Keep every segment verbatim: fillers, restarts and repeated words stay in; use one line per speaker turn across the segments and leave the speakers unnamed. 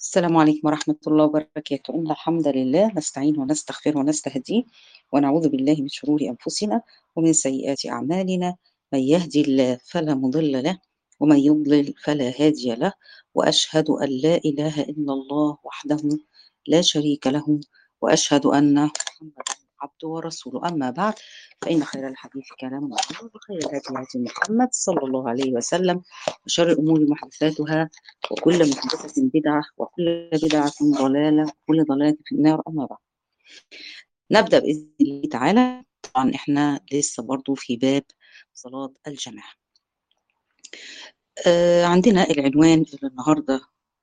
السلام عليكم ورحمة الله وبركاته. إن الحمد لله نستعين ونستغفر ونستهديه ونعوذ بالله من شرور أنفسنا ومن سيئات أعمالنا. من يهدي الله فلا مضل له ومن يضلل فلا هادي له، وأشهد أن لا إله إلا الله وحده لا شريك له، وأشهد أن محمدا عبده ورسوله. أما بعد، فإن خير الحديث كلام الله، وخير الهدي هدي محمد صلى الله عليه وسلم، وشر الأمور محدثاتها، وكل محدثة بدعة، وكل بدعة ضلالة، وكل ضلالة في النار. أما بعد، نبدأ بإذن الله تعالى. طبعا إحنا لسه برضو في باب صلاة الجماعة. آه عندنا العنوان اللي النهاردة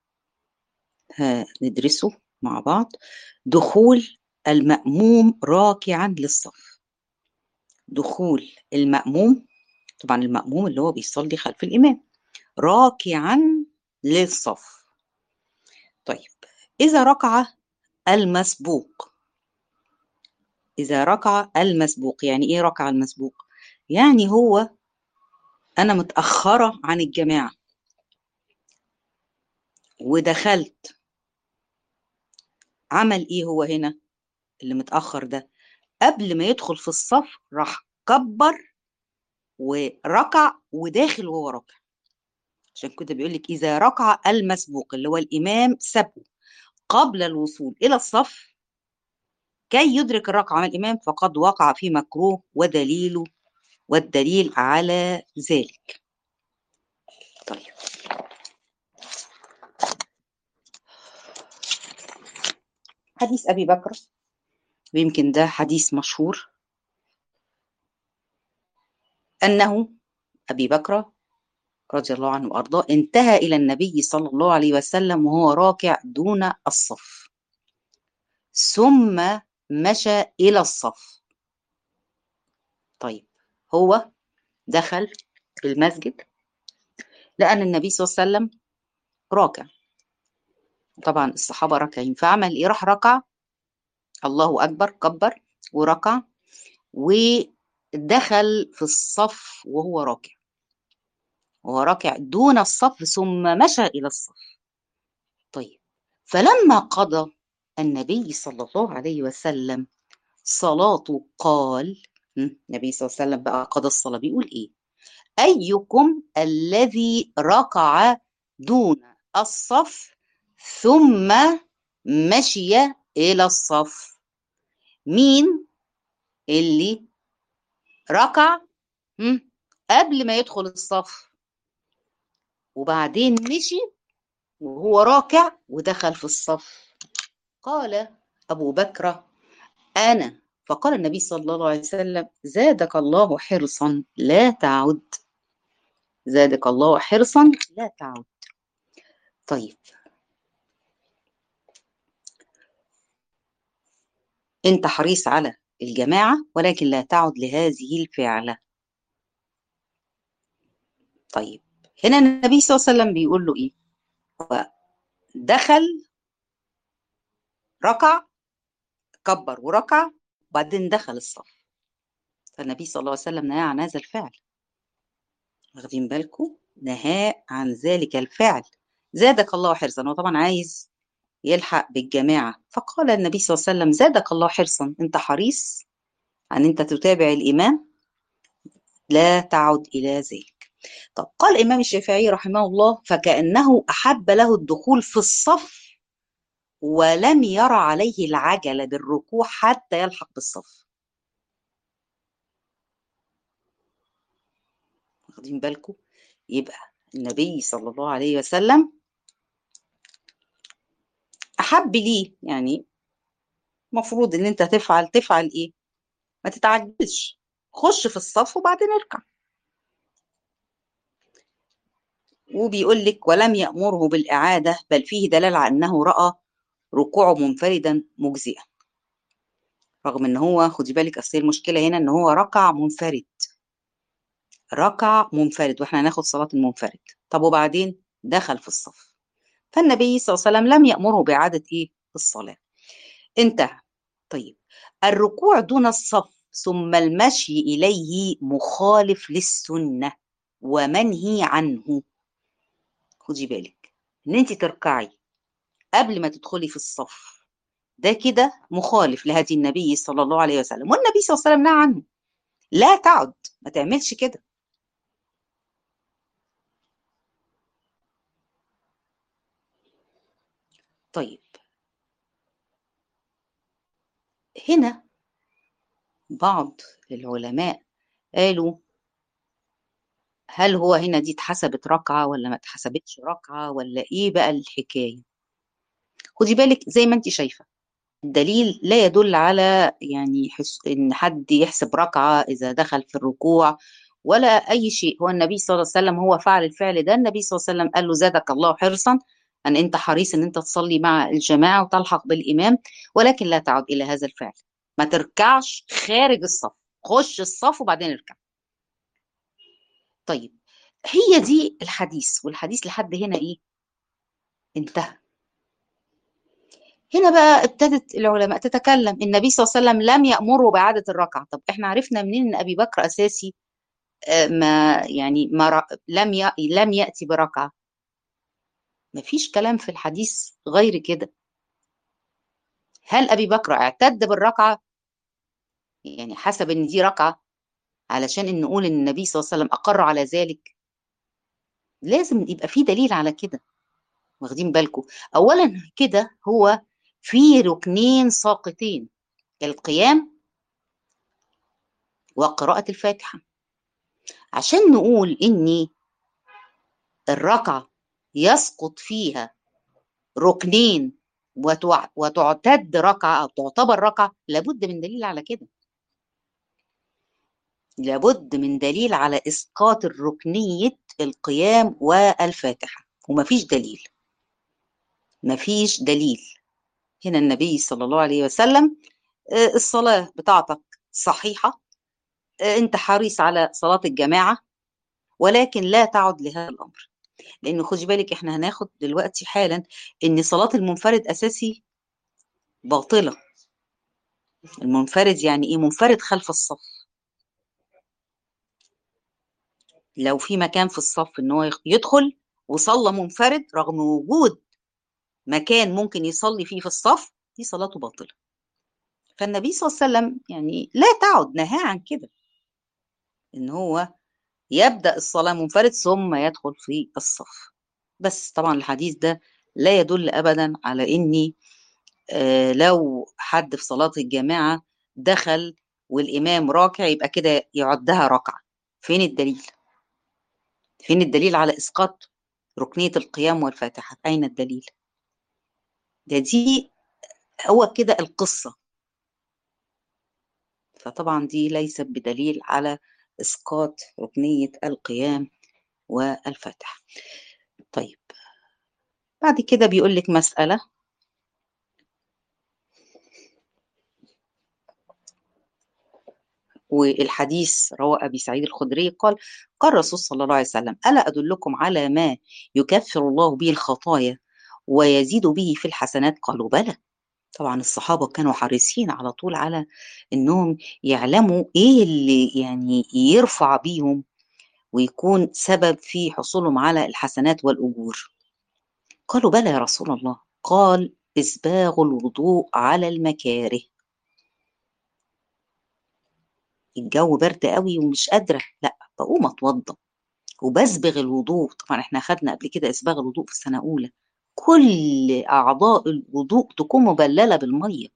هندرسه مع بعض: دخول المأموم راكعا للصف. دخول المأموم، طبعا المأموم اللي هو بيصلي خلف الإمام، راكعا للصف. طيب، إذا ركع المسبوق، إذا ركع المسبوق يعني إيه ركع المسبوق؟ يعني هو أنا متأخرة عن الجماعة ودخلت، عمل إيه هو هنا اللي متأخر ده؟ قبل ما يدخل في الصف راح كبر وركع وداخل وهو راكع. عشان كده بيقول لك إذا ركع المسبوق، اللي هو الإمام سبقه قبل الوصول إلى الصف كي يدرك الركعة مع الإمام، فقد وقع في مكروه، ودليله والدليل على ذلك. طيب، حديث أبي بكر، ويمكن ده حديث مشهور، أنه أبي بكر رضي الله عنه وأرضاه انتهى إلى النبي صلى الله عليه وسلم وهو راكع دون الصف، ثم مشى إلى الصف. طيب، هو دخل المسجد لأن النبي صلى الله عليه وسلم راكع، طبعا الصحابة راكعين، فعمل إيه؟ راح ركع، الله أكبر، كبر وركع ودخل في الصف وهو راكع، وهو راكع دون الصف، ثم مشى إلى الصف. طيب، فلما قضى النبي صلى الله عليه وسلم صلاته قال، النبي صلى الله عليه وسلم بقى قضى الصلاة، بيقول إيه؟ أيكم الذي ركع دون الصف ثم مشي إلى الصف؟ مين اللي ركع قبل ما يدخل الصف وبعدين مشي وهو راكع ودخل في الصف؟ قال أبو بكر: أنا. فقال النبي صلى الله عليه وسلم: زادك الله حرصا لا تعد، زادك الله حرصا لا تعد. طيب، أنت حريص على الجماعة ولكن لا تعد لهذه الفعلة. طيب، هنا النبي صلى الله عليه وسلم بيقول له إيه؟ دخل ركع، كبر وركع، وبعدين دخل الصف، فالنبي صلى الله عليه وسلم نهى عن هذا الفعل. واخدين بالكم؟ نهى عن ذلك الفعل. زادك الله حرصا، هو طبعا عايز يلحق بالجماعة، فقال النبي صلى الله عليه وسلم: زادك الله حرصا، انت حريص ان انت تتابع الامام، لا تعد الى ذلك. طب، قال الامام الشافعي رحمه الله: فكأنه احب له الدخول في الصف ولم يرى عليه العجلة بالركوع حتى يلحق بالصف. واخدين بالكم؟ يبقى النبي صلى الله عليه وسلم احب ليه، يعني المفروض ان انت تفعل تفعل ايه؟ ما تتعجلش، خش في الصف وبعدين اركع. وبيقول لك: ولم يأمره بالإعادة، بل فيه دلالة على أنه رأى ركوعه منفردا مجزئا، رغم ان هو، خدي بالك، اصل المشكلة هنا ان هو ركع منفرد، ركع منفرد، واحنا هناخد صلاة المنفرد. طب وبعدين دخل في الصف، فالنبي صلى الله عليه وسلم لم يأمره بإعادة ايه؟ الصلاة. انتهى. طيب، الركوع دون الصف ثم المشي إليه مخالف للسنة ومنهي عنه. خدي بالك ان انت تركعي قبل ما تدخلي في الصف، ده كده مخالف لهدي النبي صلى الله عليه وسلم، والنبي صلى الله عليه وسلم نهى عنه. لا تعد، ما تعملش كده. طيب، هنا بعض العلماء قالوا هل هو هنا دي اتحسبت ركعة ولا ما اتحسبتش ركعة، ولا ايه بقى الحكاية؟ خدي بالك زي ما انت شايفة، الدليل لا يدل على يعني حس ان حد يحسب ركعة اذا دخل في الركوع ولا اي شيء. هو النبي صلى الله عليه وسلم هو فعل الفعل ده. النبي صلى الله عليه وسلم قال له زادك الله حرصا ان انت حريص ان انت تصلي مع الجماعة وتلحق بالامام، ولكن لا تعد الى هذا الفعل. ما تركعش خارج الصف، خش الصف وبعدين اركع. طيب، هي دي الحديث، والحديث لحد هنا ايه؟ انتهى. هنا بقى ابتدت العلماء تتكلم. النبي صلى الله عليه وسلم لم يأمره بإعادة الركعة. طب احنا عرفنا منين ان ابي بكر اساسي آه، ما يعني ما ر- لم ي- لم يأتي بركعة؟ ما فيش كلام في الحديث غير كده. هل ابي بكر اعتد بالركعة؟ يعني حسب ان دي ركعة علشان ان نقول ان النبي صلى الله عليه وسلم اقر على ذلك؟ لازم يبقى في دليل على كده. واخدين بالكم؟ اولا كده هو في ركنين ساقطين: القيام وقراءة الفاتحة. عشان نقول إن الركعة يسقط فيها ركنين وتع- وتعتد ركعة أو تعتبر ركعة، لابد من دليل على كده. لابد من دليل على إسقاط الركنية القيام والفاتحة، ومفيش دليل. مفيش دليل. هنا النبي صلى الله عليه وسلم آه، الصلاة بتاعتك صحيحة، آه، أنت حريص على صلاة الجماعة، ولكن لا تعد لهذا الأمر. لان خدي بالك احنا هناخد دلوقتي حالا ان صلاة المنفرد اساسي باطلة. المنفرد يعني ايه؟ منفرد خلف الصف. لو في مكان في الصف ان هو يخ- يدخل وصلى منفرد رغم وجود مكان ممكن يصلي فيه في الصف، دي صلاته باطلة. فالنبي صلى الله عليه وسلم يعني لا تعد، نهى عن كده، ان هو يبدأ الصلاة منفرد ثم يدخل في الصف. بس طبعا الحديث ده لا يدل ابدا على اني آه، لو حد في صلاة الجماعة دخل والإمام راكع يبقى كده يعدها ركعة. فين الدليل؟ فين الدليل على إسقاط ركنية القيام والفاتحة؟ أين الدليل؟ ده دي هو كده القصة. فطبعا دي ليست بدليل على إسقاط ركنية القيام والفاتحة. طيب، بعد كده بيقول لك مسألة. والحديث رواه أبي سعيد الخدري قال: قال الرسول صلى الله عليه وسلم: ألا أدلكم على ما يكفر الله به الخطايا ويزيد به في الحسنات؟ قالوا بلى. طبعا الصحابة كانوا حريصين على طول على إنهم يعلموا إيه اللي يعني يرفع بيهم ويكون سبب في حصولهم على الحسنات والأجور. قالوا بلى يا رسول الله. قال: إسباغ الوضوء على المكاره. الجو برد قوي ومش قادرة، لا بقوم أتوضى وبسبغ الوضوء. طبعا احنا خدنا قبل كده اسباغ الوضوء في سنة اولى، كل اعضاء الوضوء تكون مبللة بالمية.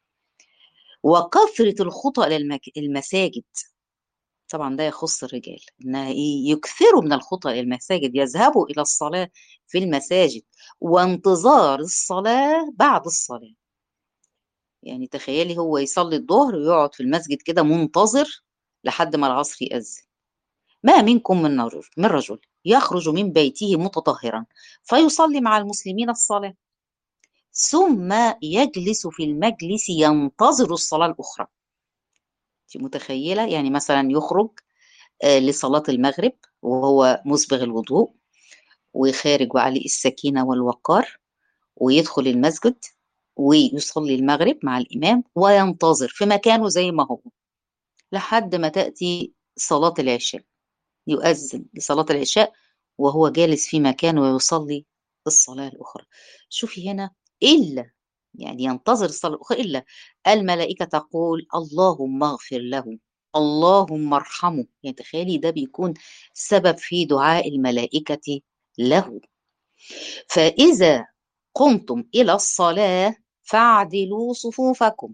وكثرة الخطى الى المك... المساجد، طبعا ده يخص الرجال، انها ايه؟ يكثروا من الخطى الى المساجد، يذهبوا الى الصلاة في المساجد، وانتظار الصلاة بعد الصلاة. يعني تخيلي هو يصلي الظهر ويقعد في المسجد كده منتظر لحد ما العصر يأذن. ما منكم من رجل من رجل يخرج من بيته متطهرا فيصلي مع المسلمين الصلاة، ثم يجلس في المجلس ينتظر الصلاة الأخرى. انت متخيلة؟ يعني مثلا يخرج آه، لصلاة المغرب وهو مسبغ الوضوء وخارج وعليه السكينة والوقار، ويدخل المسجد ويصلي المغرب مع الإمام وينتظر في مكانه زي ما هو لحد ما تأتي صلاة العشاء، يؤذن لصلاة العشاء وهو جالس في مكانه ويصلي الصلاة الأخرى. شوفي هنا إلا يعني ينتظر الصلاة الأخرى إلا الملائكة تقول اللهم اغفر له، اللهم ارحمه. يعني تخيلي ده بيكون سبب في دعاء الملائكة له. فإذا قمتم إلى الصلاة فاعدلوا صفوفكم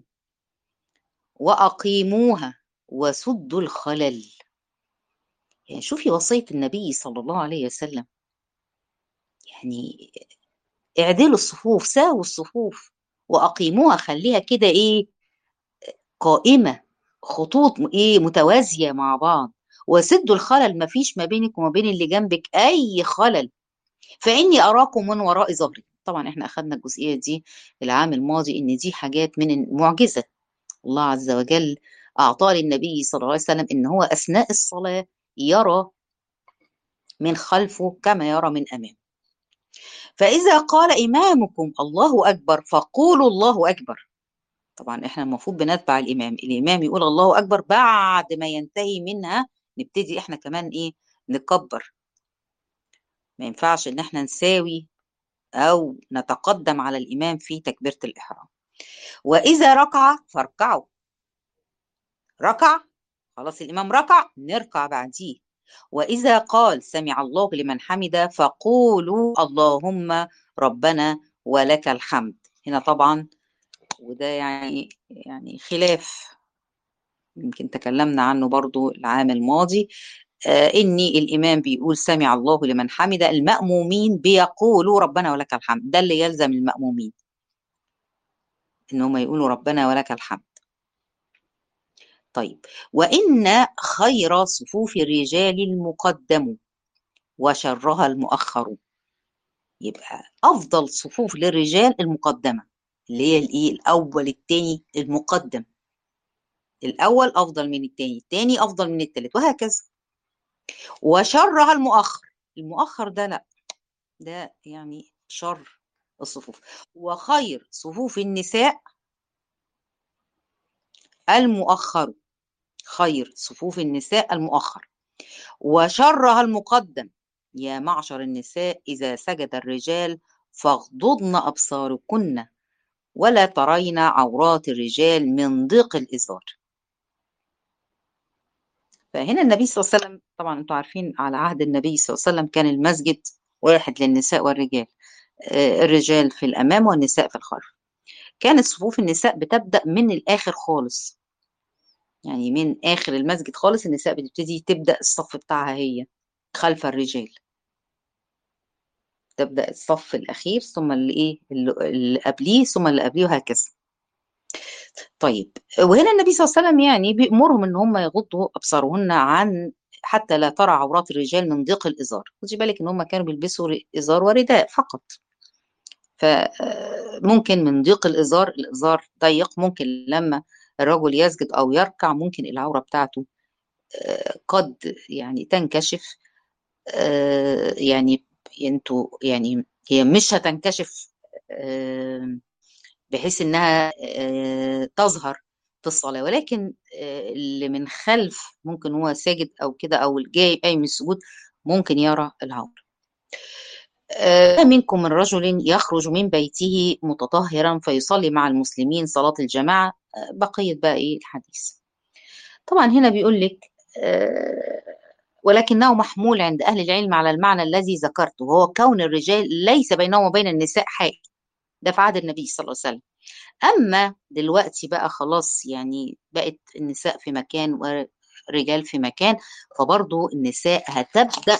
وأقيموها وسدوا الخلل. يعني شوفي وصية النبي صلى الله عليه وسلم، يعني اعدلوا الصفوف، ساووا الصفوف وأقيموها، خليها كده إيه، قائمة، خطوط م- إيه متوازية مع بعض. وسدوا الخلل، ما فيش ما بينك وما بين اللي جنبك أي خلل. فإني أراكم من وراء ظهري. طبعا احنا أخذنا الجزئية دي العام الماضي، إن دي حاجات من المعجزة الله عز وجل أعطاه للنبي صلى الله عليه وسلم، إن هو أثناء الصلاة يرى من خلفه كما يرى من أمامه. فإذا قال إمامكم الله أكبر فقولوا الله أكبر. طبعا إحنا المفروض بنتبع الإمام، الإمام يقول الله أكبر، بعد ما ينتهي منها نبتدي إحنا كمان إيه، نكبر. ما ينفعش إن إحنا نساوي أو نتقدم على الإمام في تكبيرة الإحرام. وإذا ركع فاركعوا. ركع، خلاص الإمام ركع، نركع بعديه. وإذا قال سمع الله لمن حمده فقولوا اللهم ربنا ولك الحمد. هنا طبعا وده يعني يعني خلاف، يمكن تكلمنا عنه برضو العام الماضي، آه إني الإمام بيقول سمع الله لمن حمده، المأمومين بيقولوا ربنا ولك الحمد. ده اللي يلزم المأمومين، إن هم يقولوا ربنا ولك الحمد. طيب، وإن خير صفوف الرجال المقدم وشرها المؤخر. يبقى أفضل صفوف للرجال المقدمة، اللي هي الإيه، الأول التاني المقدم. الأول أفضل من التاني، التاني أفضل من التالت، وهكذا. وشرها المؤخر. المؤخر ده لا، ده يعني شر الصفوف. وخير صفوف النساء المؤخر. خير صفوف النساء المؤخر. وشرها المقدم. يا معشر النساء إذا سجد الرجال فاغضضن أبصاركن ولا ترين عورات الرجال من ضيق الإزار. فهنا النبي صلى الله عليه وسلم، طبعا انتم عارفين على عهد النبي صلى الله عليه وسلم كان المسجد واحد للنساء والرجال، آه، الرجال في الأمام والنساء في الخلف. كانت صفوف النساء بتبدأ من الآخر خالص، يعني من آخر المسجد خالص النساء بتبتدي تبدأ الصف بتاعها هي خلف الرجال. تبدأ الصف الأخير ثم اللي إيه اللي اللي قبليه ثم اللي قبليه، وهكذا. طيب، وهنا النبي صلى الله عليه وسلم يعني بيأمرهم ان هم يغضوا ابصارهن عن حتى لا ترى عورات الرجال من ضيق الازار. خدي بالك ان هم كانوا بيلبسوا ر- ازار ورداء فقط، فممكن من ضيق الازار، الازار ضيق، ممكن لما الرجل يسجد او يركع ممكن العورة بتاعته آه، قد يعني تنكشف. آه، يعني انتوا يعني هي مش هتنكشف آه، بحيث انها آه، تظهر في الصلاة، ولكن آه، اللي من خلف ممكن هو ساجد او كده او الجاي اي من السجود ممكن يرى العورة. آه، منكم من رجل يخرج من بيته متطهرا فيصلي مع المسلمين صلاة الجماعة. آه، بقية بقى ايه الحديث. طبعا هنا بيقول لك آه، ولكنه محمول عند أهل العلم على المعنى الذي ذكرته، وهو كون الرجال ليس بينهم وبين النساء حائل. ده في عهد النبي صلى الله عليه وسلم. أما دلوقتي بقى خلاص، يعني بقت النساء في مكان ورجال في مكان، فبرضو النساء هتبدأ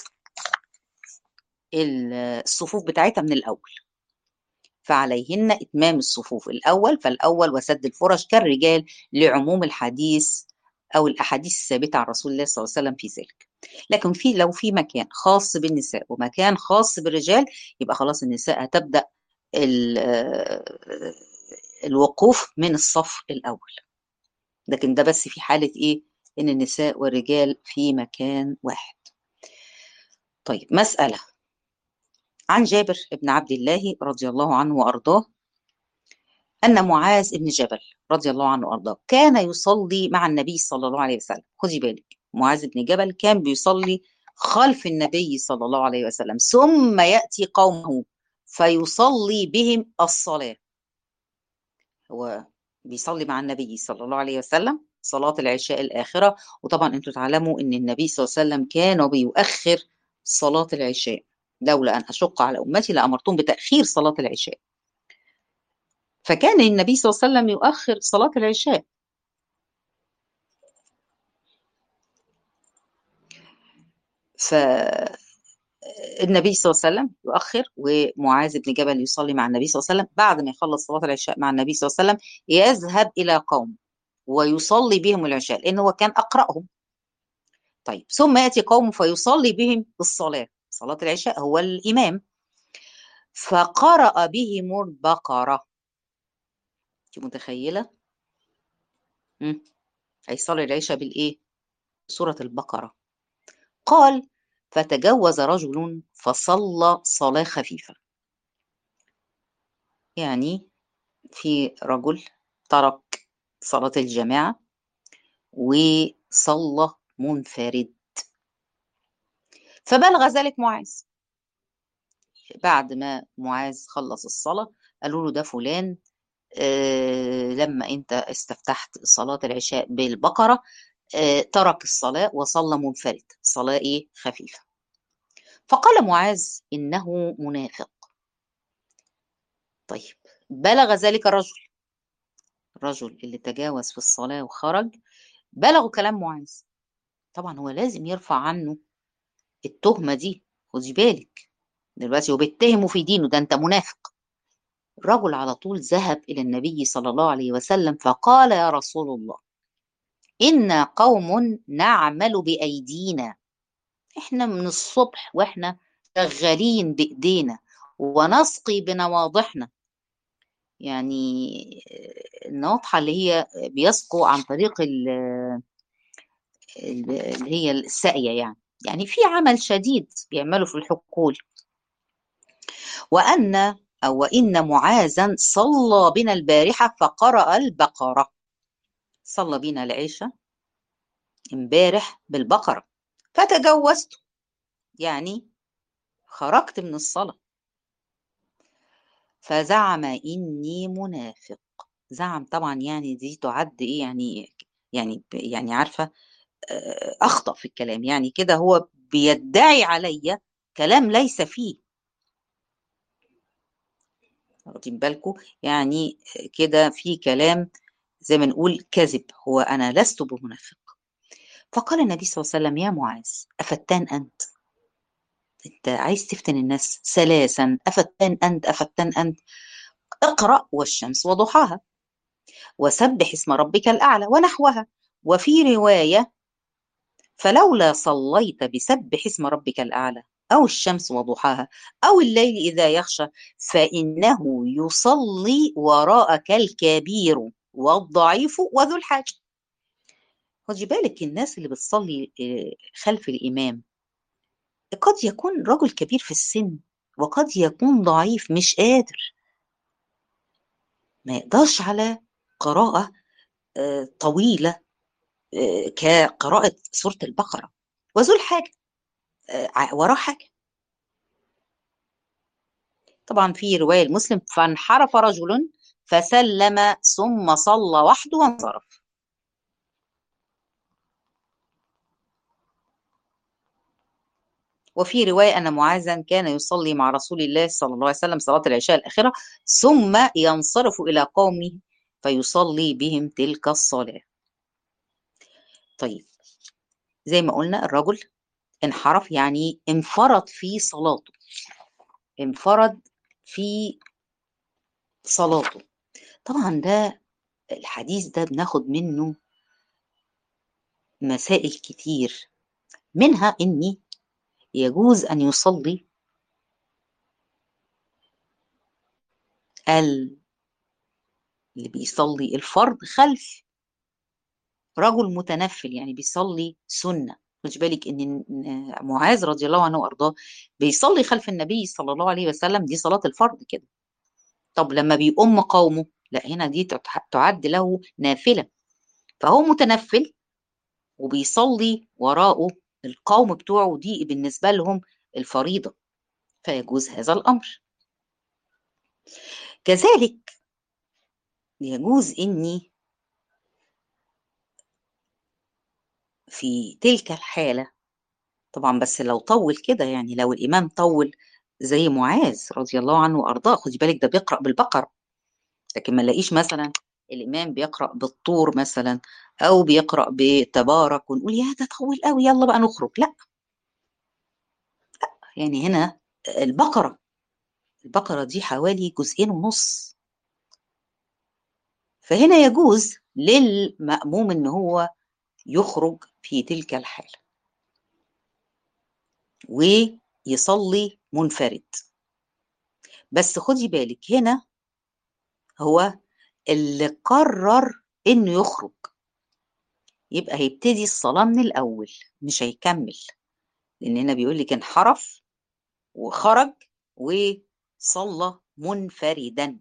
الصفوف بتاعتها من الأول. فعليهن إتمام الصفوف الأول فالأول وسد الفرش كالرجال، لعموم الحديث أو الأحاديث الثابتة عن رسول الله صلى الله عليه وسلم في ذلك. لكن في لو في مكان خاص بالنساء ومكان خاص بالرجال، يبقى خلاص النساء هتبدأ ال- آه، الوقوف من الصف الأول. لكن ده بس في حالة إيه؟ إن النساء والرجال في مكان واحد. طيب، مسألة عن جابر بن عبد الله رضي الله عنه وأرضاه أن معاذ بن جبل رضي الله عنه وأرضاه كان يصلي مع النبي صلى الله عليه وسلم. خدي بالك، معاذ بن جبل كان بيصلي خلف النبي صلى الله عليه وسلم، ثم يأتي قومه فيصلي بهم الصلاة. هو بيصلي مع النبي صلى الله عليه وسلم صلاة العشاء الآخرة. وطبعا انتوا تعلموا ان النبي صلى الله عليه وسلم كان بيؤخر صلاة العشاء، لولا أن أشق على أمتي لأمرتهم بتأخير صلاة العشاء. فكان النبي صلى الله عليه وسلم يؤخر صلاة العشاء. فالنبي صلى الله عليه وسلم يؤخر، ومعاذ بن جبل يصلي مع النبي صلى الله عليه وسلم. بعد ما يخلص صلاة العشاء مع النبي صلى الله عليه وسلم يذهب إلى قوم ويصلي بهم العشاء، لأنه هو كان أقرأهم. طيب ثم يأتي قوم فيصلي بهم الصلاة، صلاة العشاء، هو الإمام. فقرأ بهم البقرة. انت متخيلة؟ مم. هيصلي العشاء بالإيه؟ سورة البقرة. قال: فتجوز رجل فصلى صلاة خفيفة. يعني في رجل ترك صلاة الجماعة وصلى منفرد. فبلغ ذلك معاذ. بعد ما معاذ خلص الصلاة قالوا له: ده فلان آه لما انت استفتحت صلاة العشاء بالبقرة آه ترك الصلاة وصلى منفرد، صلاة ايه؟ خفيفة. فقال معاذ: إنه منافق. طيب بلغ ذلك الرجل، الرجل اللي تجاوز في الصلاة وخرج، بلغوا كلام معاذ. طبعا هو لازم يرفع عنه التهمة دي. خدي بالك دلوقتي هو بيتهمه في دينه، ده انت منافق. الرجل على طول ذهب إلى النبي صلى الله عليه وسلم فقال: يا رسول الله، إنا قوم نعمل بأيدينا. إحنا من الصبح وإحنا شغالين بإيدينا ونسقي بنواضحنا. يعني النواضحة اللي هي بيسقوا عن طريق ال- اللي هي الساقية، يعني يعني في عمل شديد بيعملوا في الحقول. وأن أو وإن معاذا صلى بنا البارحة فقرأ البقرة. صلى بنا العشاء امبارح بالبقرة فتجوزت، يعني خرجت من الصلاة. فزعم إني منافق. زعم طبعا، يعني دي تعد إيه؟ يعني يعني يعني عارفة، آه، أخطأ في الكلام، يعني كده هو بيدعي عليا كلام ليس فيه. واخدين بالكم؟ يعني كده في كلام زي ما نقول كذب. هو أنا لست بمنافق. فقال النبي صلى الله عليه وسلم: يا معاذ، أفتان أنت؟ أنت عايز تفتن الناس ثلاثا، أفتان أنت أفتان أنت؟ اقرأ والشمس وضحاها وسبح اسم ربك الأعلى ونحوها. وفي رواية: فلولا صليت بسبح اسم ربك الأعلى أو الشمس وضحاها أو الليل إذا يغشى فإنه يصلي وراءك الكبير والضعيف وذو الحاجة. خدي بالك الناس اللي بتصلي آه، خلف الإمام قد يكون رجل كبير في السن، وقد يكون ضعيف مش قادر، ما يقدرش على قراءة آه، طويلة آه، كقراءة سورة البقرة. وذو الحاجة آه، وراه حاجة. طبعا في رواية المسلم: فانحرف رجل فسلم ثم صلى وحده وانصرف. وفي رواية أن معاذا كان يصلي مع رسول الله صلى الله عليه وسلم صلاة العشاء الآخرة ثم ينصرف إلى قومه فيصلي بهم تلك الصلاة. طيب زي ما قلنا الرجل انحرف، يعني انفرد في صلاته، انفرد في صلاته. طبعا ده الحديث ده بناخد منه مسائل كتير، منها إني يجوز أن يصلي ال- اللي بيصلي الفرض خلف رجل متنفل، يعني بيصلي سنة. خدي بالك إن معاذ رضي الله عنه وأرضاه بيصلي خلف النبي صلى الله عليه وسلم، دي صلاة الفرض كده. طب لما بيؤم قومه، لا هنا دي تع- تعد له نافلة. فهو متنفل وبيصلي وراءه القوم بتوعه، دي بالنسبة لهم الفريضة، فيجوز هذا الأمر. كذلك يجوز إني في تلك الحالة، طبعا بس لو طول كده، يعني لو الإمام طول زي معاذ رضي الله عنه وأرضاه، خدي بالك ده بيقرأ بالبقرة، لكن ما نلاقيش مثلا الإمام بيقرأ بالطور مثلا، أو بيقرأ بتبارك ونقول يا ده طول قوي يلا بقى نخرج، لا. يعني هنا البقرة، البقرة دي حوالي جزئين ونص، فهنا يجوز للمأموم إن هو يخرج في تلك الحالة ويصلي منفرد. بس خدي بالك هنا هو اللي قرر إنه يخرج، يبقى هيبتدي الصلاة من الأول مش هيكمل، لأن هنا بيقول لك انحرف وخرج وصلى منفردا.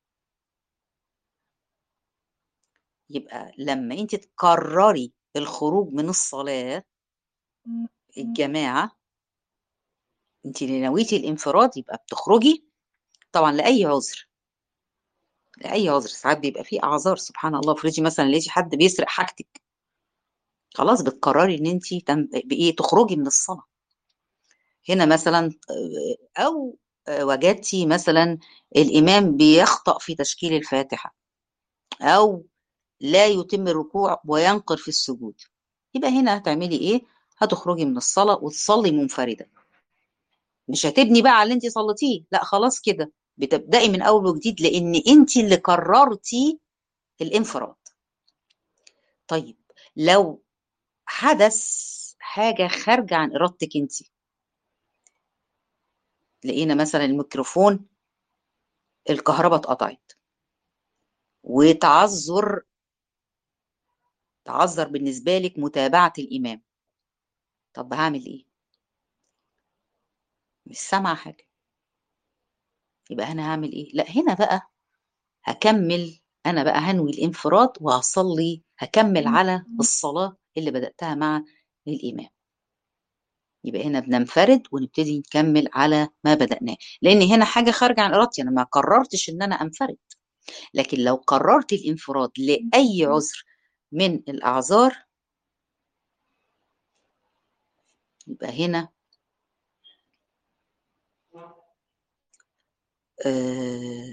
يبقى لما انت تقرري الخروج من الصلاة الجماعة، انت اللي نويتي الانفراد، يبقى بتخرجي طبعا لأي عذر، لأي عذر. ساعات بيبقى فيه أعذار سبحان الله، افرضي مثلا لقيتي حد بيسرق حاجتك، خلاص بتقرري ان انت بايه تخرجي من الصلاة. هنا مثلا او وجدتي مثلا الإمام بيخطأ في تشكيل الفاتحة، أو لا يتم الركوع وينقر في السجود، يبقى هنا هتعملي ايه؟ هتخرجي من الصلاة وتصلي منفردة، مش هتبني بقى على اللي انت صليتيه، لا خلاص كده بتبدأي من اول وجديد، لان انت اللي قررتي الانفراد. طيب لو حدث حاجة خارجة عن ارادتك انت، لقينا مثلا الميكروفون الكهرباء اتقطعت، وتعذر تعذر بالنسبة لك متابعة الإمام، طب هعمل ايه؟ مش سامعة حاجة، يبقى انا هعمل ايه؟ لا هنا بقى هكمل، انا بقى هنوي الانفراد وهصلي، هكمل على الصلاة اللي بدأتها مع الإمام. يبقى هنا بننفرد ونبتدي نكمل على ما بدأناه، لأن هنا حاجة خارجة عن إرادتي، أنا ما قررتش إن أنا أنفرد. لكن لو قررت الانفراد لأي عذر من الأعذار، يبقى هنا آه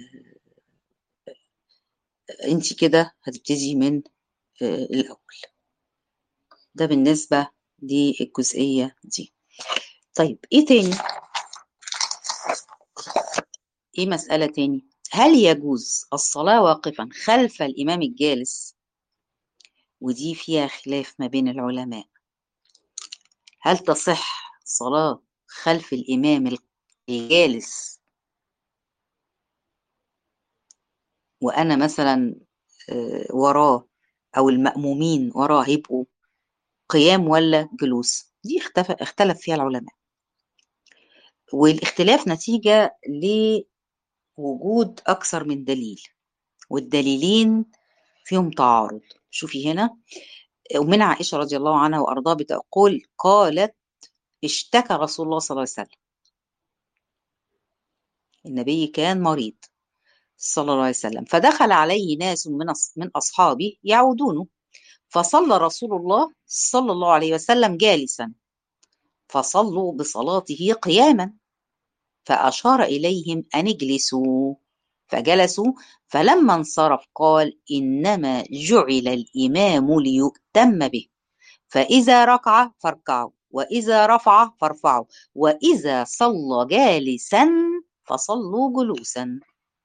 أنت كده هتبتدي من آه الأول. ده بالنسبة للجزئية دي. طيب إيه تاني؟ إيه مسألة تاني؟ هل يجوز الصلاة واقفا خلف الإمام الجالس؟ ودي فيها خلاف ما بين العلماء. هل تصح صلاة خلف الإمام الجالس وأنا مثلا وراه، أو المأمومين وراه هيبقوا قيام ولا جلوس؟ دي اختلف اختلف فيها العلماء، والاختلاف نتيجة لوجود أكثر من دليل، والدليلين فيهم تعارض. شوفي هنا، ومن عائشة رضي الله عنها وأرضاها بتقول قالت اشتكى رسول الله صلى الله عليه وسلم، النبي كان مريض صلى الله عليه وسلم، فدخل عليه ناس من من أصحابه يعودونه، فصلى رسول الله صلى الله عليه وسلم جالسا، فصلوا بصلاته قياما، فأشار إليهم أن اجلسوا، فجلسوا، فلما انصرف قال إنما جعل الإمام ليؤتم به، فإذا ركع فاركعوا، وإذا رفع فارفعوا، وإذا صلى جالسا فصلوا جلوسا.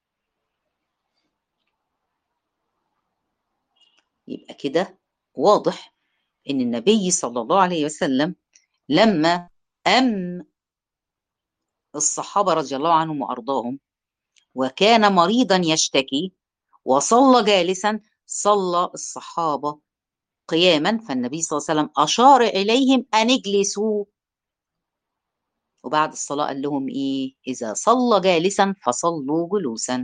يبقى كده واضح إن النبي صلى الله عليه وسلم لما أم الصحابة رضي الله عنهم وأرضاهم وكان مريضا يشتكي وصلى جالسا، صلى الصحابة قياما، فالنبي صلى الله عليه وسلم أشار إليهم أن اجلسوا، وبعد الصلاة قال لهم إيه؟ إذا صلى جالسا فصلوا جلوسا.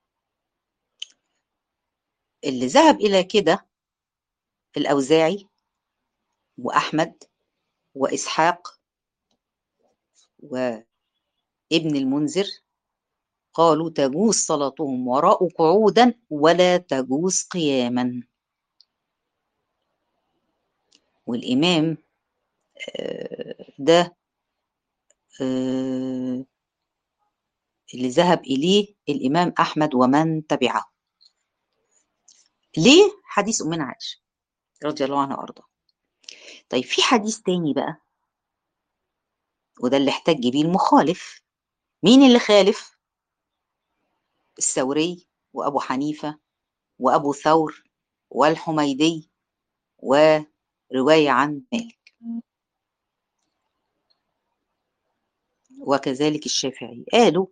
اللي ذهب إلى كده الأوزاعي وأحمد وإسحاق وابن المنذر قالوا تجوز صلاتهم وراء قعودا ولا تجوز قياما. والإمام ده اللي ذهب إليه الإمام أحمد ومن تبعه. ليه؟ حديث أمنا عائشة رضي الله عنها وأرضاها. طيب في حديث تاني بقى، وده اللي احتج بيه المخالف. مين اللي خالف؟ الثوري وأبو حنيفة وأبو ثور والحميدي ورواية عن مالك وكذلك الشافعي. قالوا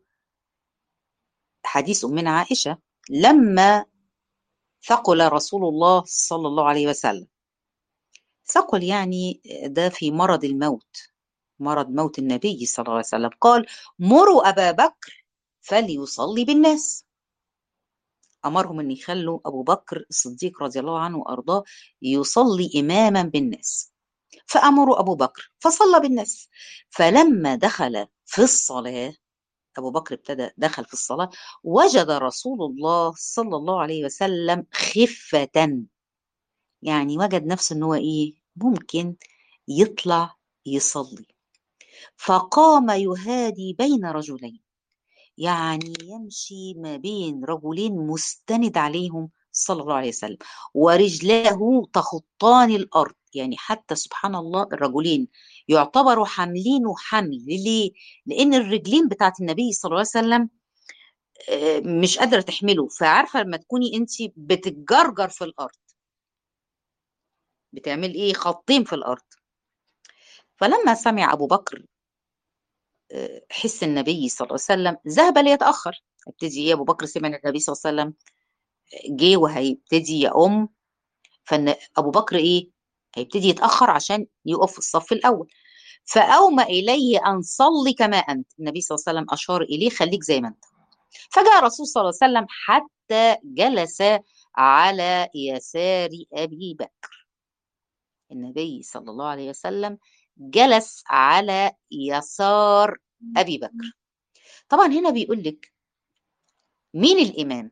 حديث أمنا عائشة لما ثقل رسول الله صلى الله عليه وسلم، ثقل يعني ده في مرض الموت، مرض موت النبي صلى الله عليه وسلم، قال مروا أبا بكر فليصلي بالناس. أمرهم أن يخلوا أبو بكر الصديق رضي الله عنه وأرضاه يصلي إماما بالناس، فأمروا أبو بكر فصلى بالناس. فلما دخل في الصلاة، أبو بكر ابتدى دخل في الصلاة، وجد رسول الله صلى الله عليه وسلم خفة، يعني وجد نفسه ان هو ايه ممكن يطلع يصلي، فقام يهادي بين رجلين، يعني يمشي ما بين رجلين مستند عليهم صلى الله عليه وسلم، ورجلاه تخطان الارض، يعني حتى سبحان الله الرجلين يعتبروا حاملينه حمل. ليه؟ لان الرجلين بتاعت النبي صلى الله عليه وسلم مش قادره تحمله، فعارفه لما تكوني انت بتتجرجر في الارض بتعمل ايه؟ خطين في الارض. فلما سمع ابو بكر حس النبي صلى الله عليه وسلم ذهب ليتاخر. ابتدي ايه؟ ابو بكر سمع ان النبي صلى الله عليه وسلم جه وهيبتدي يقوم، فان ابو بكر ايه؟ هيبتدي يتاخر عشان يقف في الصف الاول. فاومى اليه ان صلي كما انت، النبي صلى الله عليه وسلم اشار اليه خليك زي ما انت. فجاء الرسول صلى الله عليه وسلم حتى جلس على يسار ابي بكر. النبي صلى الله عليه وسلم جلس على يسار ابي بكر. طبعا هنا بيقول لك مين الامام؟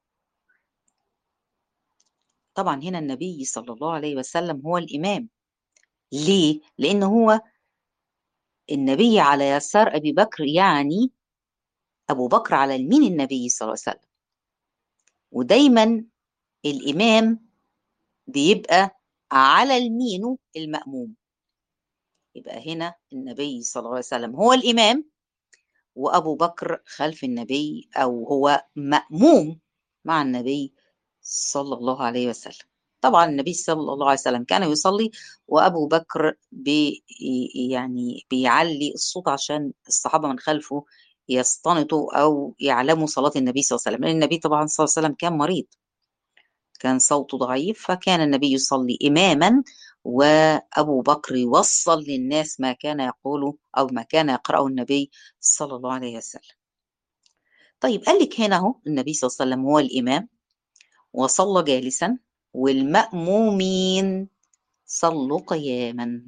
طبعا هنا النبي صلى الله عليه وسلم هو الامام. ليه؟ لان هو النبي على يسار ابي بكر، يعني ابو بكر على يمين النبي صلى الله عليه وسلم. ودايما الامام بيبقى على يمينه المأموم. يبقى هنا النبي صلى الله عليه وسلم هو الامام، وابو بكر خلف النبي او هو مأموم مع النبي صلى الله عليه وسلم. طبعا النبي صلى الله عليه وسلم كان يصلي وابو بكر بي يعني بيعلي الصوت عشان الصحابه من خلفه يستنطوا او يعلموا صلاه النبي صلى الله عليه وسلم، لان النبي طبعا صلى الله عليه وسلم كان مريض، كان صوته ضعيف، فكان النبي يصلي اماما وابو بكر يوصل للناس ما كان يقوله او ما كان يقراه النبي صلى الله عليه وسلم. طيب قال لك هنا اهو النبي صلى الله عليه وسلم هو الامام وصلى جالسا، والمأمومين صلوا قياما.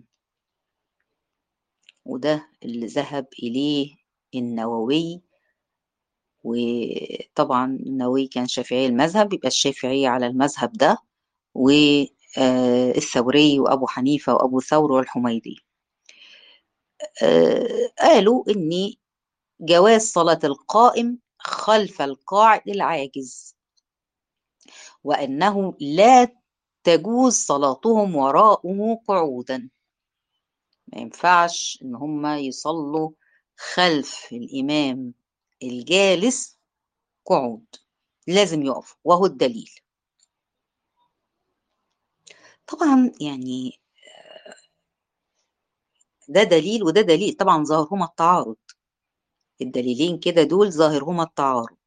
وده اللي ذهب إليه النووي، وطبعا النووي كان شافعي المذهب، يبقى الشافعي على المذهب ده، والثوري وأبو حنيفة وأبو ثور والحميدي قالوا إن جواز صلاة القائم خلف القاعد العاجز، وأنه لا تجوز صلاتهم وراءه قعودا. ما ينفعش ان هم يصلوا خلف الامام الجالس قعود، لازم يقف، وهو الدليل. طبعا يعني ده دليل وده دليل، طبعا ظاهرهما التعارض، الدليلين كده دول ظاهرهما التعارض.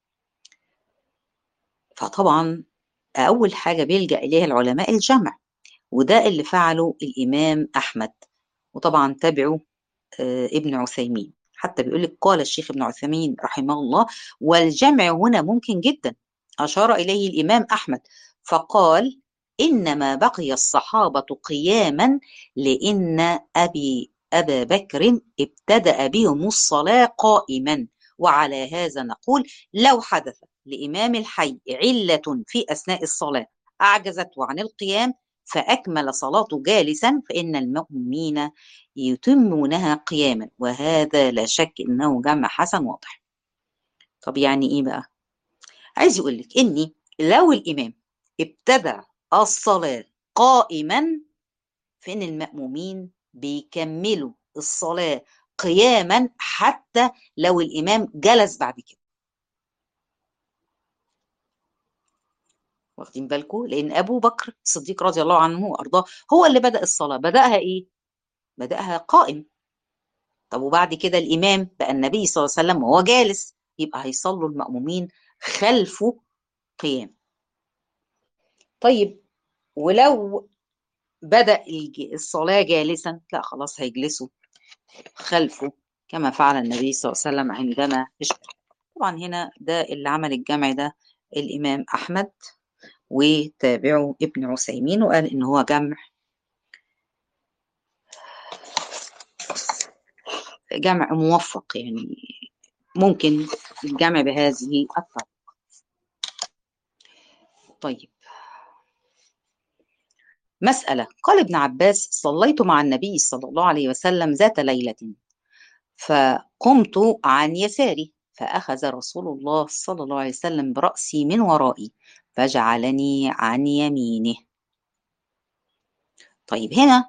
فطبعا اول حاجه بيلجأ اليها العلماء الجمع، وده اللي فعله الامام احمد، وطبعا تبعه ابن عثيمين. حتى بيقول لك قال الشيخ ابن عثيمين رحمه الله والجمع هنا ممكن جدا، أشار إليه الإمام أحمد فقال إنما بقي الصحابة قياما لأن أبي أبا بكر ابتدأ بهم الصلاة قائما. وعلى هذا نقول لو حدث لإمام الحي علة في أثناء الصلاة أعجزته عن القيام فأكمل صلاته جالسا فإن المأمومين يتمونها قياما، وهذا لا شك إنه جمع حسن واضح. طب يعني إيه بقى؟ عايز يقول لك إني لو الإمام ابتدأ الصلاة قائما فإن المأمومين بيكملوا الصلاة قياما حتى لو الإمام جلس بعد كده. واخدين بالكم؟ لأن أبو بكر الصديق رضي الله عنه وأرضاه هو اللي بدأ الصلاة. بدأها إيه؟ بدأها قائم. طب وبعد كده الإمام بقى النبي صلى الله عليه وسلم وهو جالس، يبقى هيصلوا المأمومين خلفه قيام. طيب ولو بدأ الصلاة جالسا، لا خلاص هيجلسوا خلفه كما فعل النبي صلى الله عليه وسلم عندما اشتغل. طبعا هنا ده اللي عمل الجمع ده الإمام أحمد وتابعه ابن عثيمين وقال إن هو جمع جمع موفق، يعني ممكن الجمع بهذه الطريقة. طيب مسألة، قال ابن عباس صليت مع النبي صلى الله عليه وسلم ذات ليلة فقمت عن يساري فأخذ رسول الله صلى الله عليه وسلم برأسي من ورائي فجعلني عن يمينه. طيب هنا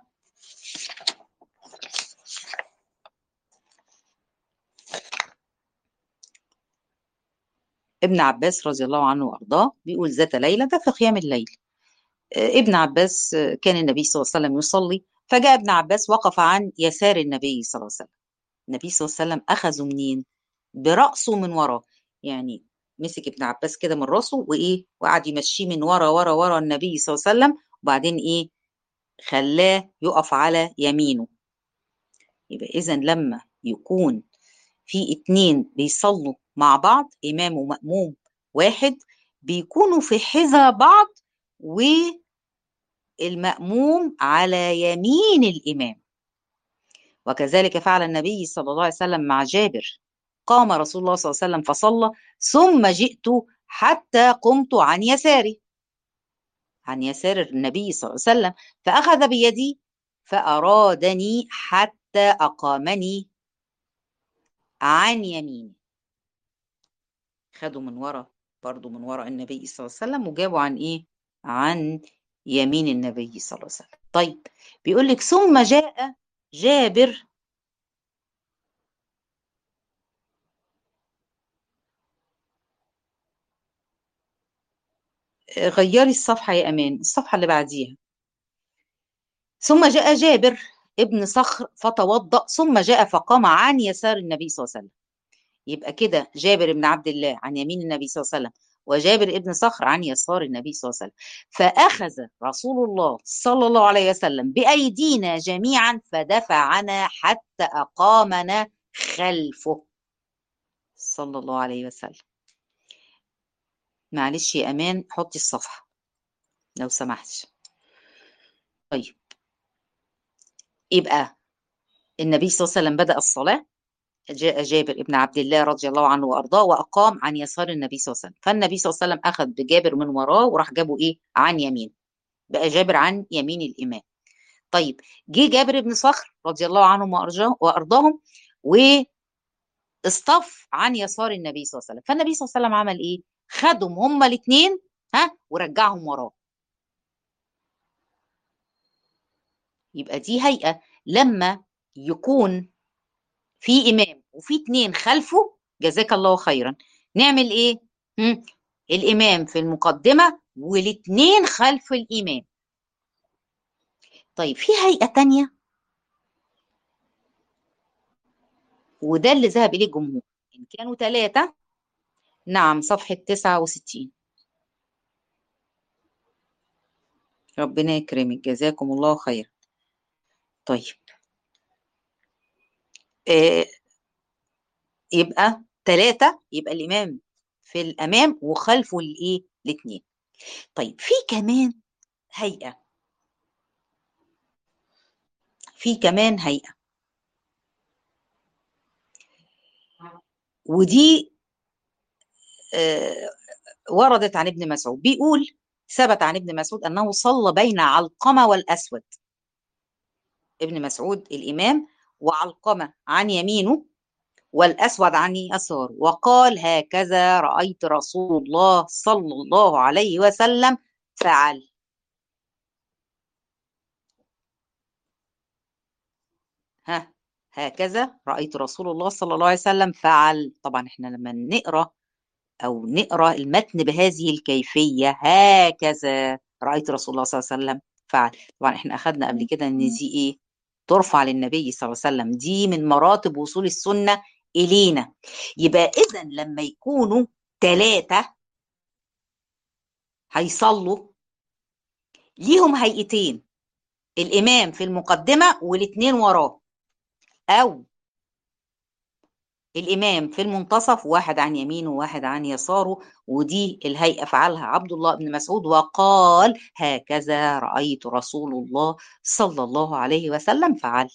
ابن عباس رضي الله عنه وأرضاه بيقول ذات ليلة ده في قيام الليل. ابن عباس كان النبي صلى الله عليه وسلم يصلي فجاء ابن عباس وقف عن يسار النبي صلى الله عليه وسلم. النبي صلى الله عليه وسلم أخذه منين؟ برأسه من ورا، يعني مسك ابن عباس كده من راسه وإيه وقعد يمشيه من ورا ورا ورا النبي صلى الله عليه وسلم، وبعدين إيه خلاه يقف على يمينه. يبقى إذن لما يكون في اتنين بيصلوا مع بعض إمام ومأموم واحد بيكونوا في حذا بعض والمأموم على يمين الإمام. وكذلك فعل النبي صلى الله عليه وسلم مع جابر، قام رسول الله صلى الله عليه وسلم فصلى ثم جئت حتى قمت عن يساري عن يسار النبي صلى الله عليه وسلم فأخذ بيدي فأرادني حتى أقامني عن يميني. خدوا من ورا برضو من ورا النبي صلى الله عليه وسلم وجابوا عن إيه؟ عن يمين النبي صلى الله عليه وسلم. طيب بيقول لك ثم جاء جابر غيري الصفحة يا أمان، الصفحة اللي بعديها. ثم جاء جابر ابن صخر فتوضأ ثم جاء فقام عن يسار النبي صلى الله عليه وسلم. يبقى كده جابر بن عبد الله عن يمين النبي صلى الله عليه وسلم وجابر ابن صخر عن يسار النبي صلى الله عليه وسلم. فأخذ رسول الله صلى الله عليه وسلم بأيدينا جميعا فدفعنا حتى أقامنا خلفه صلى الله عليه وسلم. معلش يا أمان حطي الصفحة لو سمحتش. طيب يبقى النبي صلى الله عليه وسلم بدأ الصلاة، جاء جابر ابن عبد الله رضي الله عنه وارضاه واقام عن يسار النبي صلى الله عليه وسلم، فالنبي صلى الله عليه وسلم اخذ بجابر من وراه وراح جابه ايه عن يمين، بقى جابر عن يمين الامام. طيب جه جابر بن صخر رضي الله عنهم وارضاهم واصطف عن يسار النبي صلى الله عليه وسلم، فالنبي صلى الله عليه وسلم عمل ايه؟ خدهم هما الاثنين ها ورجعهم وراه. يبقى دي هيئة لما يكون في إمام وفي اتنين خلفه جزاك الله خيرا نعمل إيه؟ هم؟ الإمام في المقدمة والاتنين خلف الإمام. طيب في هيئة تانية وده اللي ذهب إليه الجمهور إن كانوا ثلاثة. نعم صفحة تسعة وستين. ربنا يكرمك جزاكم الله خير. طيب آه يبقى ثلاثة يبقى الإمام في الأمام وخلفه الإيه؟ الاثنين. طيب في كمان هيئة، في كمان هيئة. ودي آه وردت عن ابن مسعود، بيقول ثبت عن ابن مسعود أنه صلى بين علقمة والأسود. ابن مسعود الإمام، وعلقمة عن يمينه والأسود عن يساره، وقال هكذا رأيت رسول الله صلى الله عليه وسلم فعل. ها، هكذا رأيت رسول الله صلى الله عليه وسلم فعل. طبعا احنا لما نقرأ أو نقرأ المتن بهذه الكيفية، هكذا رأيت رسول الله صلى الله عليه وسلم فعل، طبعا احنا أخذنا قبل كده إن دي إيه؟ ترفع للنبي صلى الله عليه وسلم، دي من مراتب وصول السنة إلينا. يبقى إذا لما يكونوا ثلاثة هيصلوا، ليهم هيئتين، الإمام في المقدمة والاثنين وراه، أو الإمام في المنتصف، واحد عن يمينه وواحد عن يساره. ودي الهيئة فعلها عبد الله بن مسعود، وقال هكذا رأيت رسول الله صلى الله عليه وسلم فعل.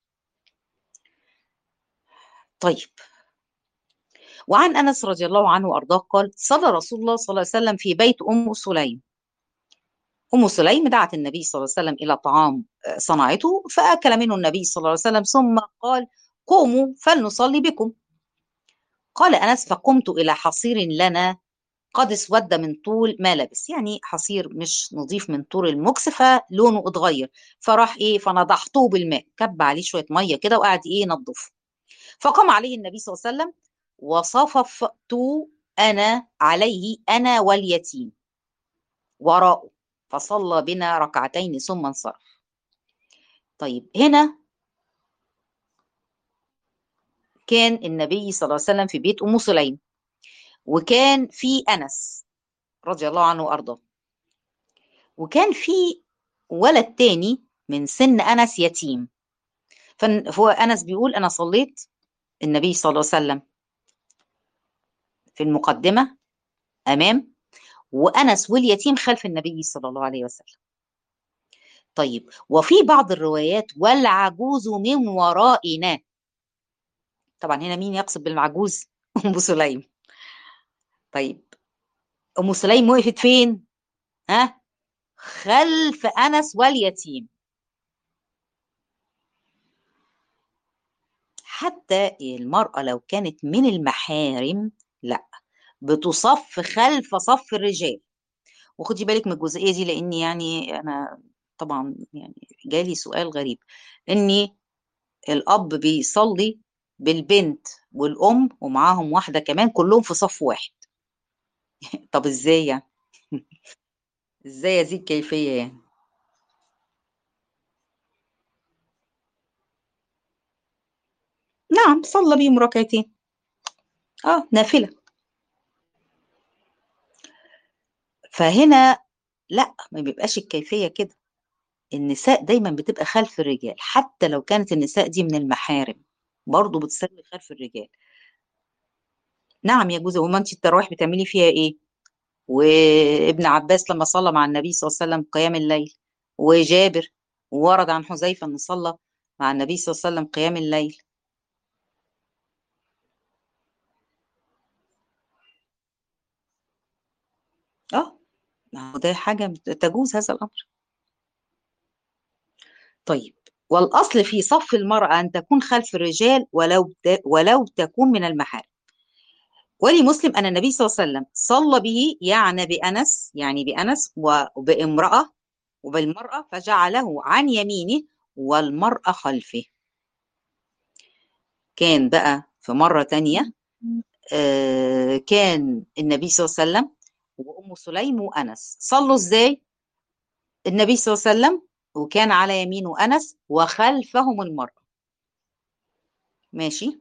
طيب، وعن أنس رضي الله عنه وأرضاه قال صلى رسول الله صلى الله عليه وسلم في بيت أم سليم. أم سليم دعت النبي صلى الله عليه وسلم إلى طعام صنعته فأكل منه النبي صلى الله عليه وسلم، ثم قال قوموا فلنصلي بكم. قال أنس فقمت إلى حصير لنا قد اسود من طول ما لبس، يعني حصير مش نظيف من طول المكس فلونه اتغير، فراح ايه فنضحته بالماء، كب عليه شويه ميه كده وقعد ايه ينظفه. فقام عليه النبي صلى الله عليه وسلم وصففت انا عليه انا واليتيم وراءه، فصلى بنا ركعتين ثم انصرف. طيب، هنا كان النبي صلى الله عليه وسلم في بيت ام سليم، وكان في انس رضي الله عنه وارضاه، وكان في ولد تاني من سن أنس يتيم. فهو أنس بيقول أنا صليت النبي صلى الله عليه وسلم في المقدمة أمام، وأنس واليتيم خلف النبي صلى الله عليه وسلم. طيب، وفي بعض الروايات والعجوز من ورائنا. طبعا هنا مين يقصد بالعجوز؟ أم سليم. طيب، أم سليم وقفت فين؟ ها، خلف أنس واليتيم. حتى المرأة لو كانت من المحارم لا، بتصف خلف صف الرجال. وخدي بالك من الجزئية دي، لأن يعني أنا طبعا يعني جالي سؤال غريب، إني الأب بيصلي بالبنت والأم ومعاهم واحدة كمان كلهم في صف واحد. طب إزاي يعني؟ إزاي هذه الكيفية يعني؟ نعم، صلى بيهم ركعتين، اه نافلة. فهنا لا، ما بيبقاش الكيفية كده. النساء دايما بتبقى خلف الرجال، حتى لو كانت النساء دي من المحارم برضه بتصلي خلف الرجال. نعم يجوز. وما انت التراويح بتعملي فيها ايه؟ وابن عباس لما صلى مع النبي صلى الله عليه وسلم قيام الليل، وجابر، وورد عن حذيفة انه صلى مع النبي صلى الله عليه وسلم قيام الليل. اه، ما هو ده حاجة تجوز هذا الأمر. طيب، والأصل في صف المرأة أن تكون خلف الرجال ولو ولو تكون من المحارم. ولمسلم أن النبي صلى الله عليه وسلم صلى به، يعني بأنس، يعني بأنس وبامرأة وبالمرأة، فجعله عن يمينه والمرأة خلفه. كان بقى في مرة تانية آه كان النبي صلى الله عليه وسلم وأم سليم وأنس صلوا إزاي؟ النبي صلى الله عليه وسلم وكان على يمينه أنس وخلفهم المرأة. ماشي.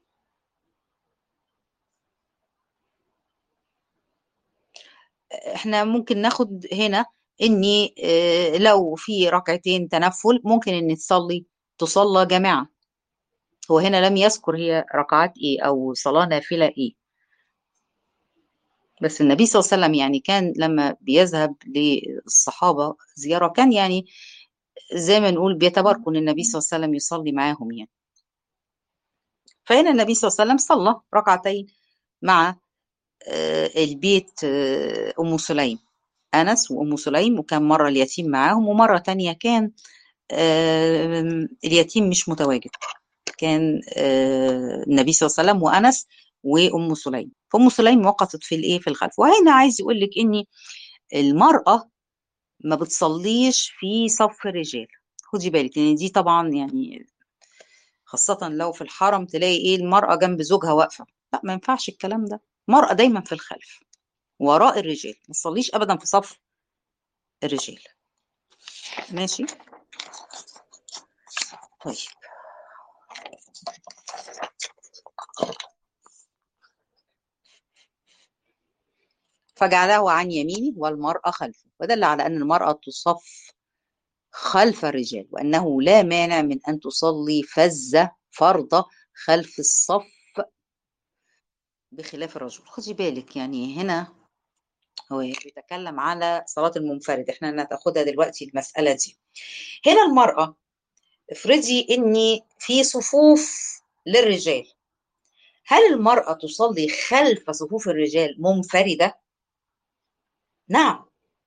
احنا ممكن ناخد هنا اني آه لو في ركعتين تنفل ممكن ان تصلي تصلى جماعة. هو هنا لم يذكر هي ركعات ايه او صلاة نافلة ايه. بس النبي صلى الله عليه وسلم يعني كان لما بيذهب للصحابة زيارة كان يعني زي ما نقول بيتباركوا ان النبي صلى الله عليه وسلم يصلي معاهم يعني. فهنا النبي صلى الله عليه وسلم صلى ركعتين مع آه، البيت آه، أم سليم، أنس وأم سليم، وكان مرة اليتيم معاهم ومرة تانية كان آه، اليتيم مش متواجد، كان آه، النبي صلى الله عليه وسلم وأنس وأم سليم. فأم سليم وقفت في الإيه في الخلف. وهنا عايز يقول لك إن المرأة ما بتصليش في صف الرجال. خدي بالك لأن دي طبعا يعني خاصة لو في الحرم تلاقي إيه المرأة جنب زوجها واقفة، لا ما ينفعش الكلام ده. المرأة دايما في الخلف وراء الرجال، ما تصليش أبدا في صف الرجال. ماشي. طيب فجعله عن يمينه والمرأة خلفه، ودل على أن المرأة تصف خلف الرجال، وأنه لا مانع من أن تصلي فزة فرضة خلف الصف بخلاف الرجل. خدي بالك يعني هنا هو بيتكلم على صلاة المنفرد، احنا هتاخدها دلوقتي المسألة دي. هنا المرأة افرضي اني في صفوف للرجال، هل المرأة تصلي خلف صفوف الرجال منفردة؟ نعم،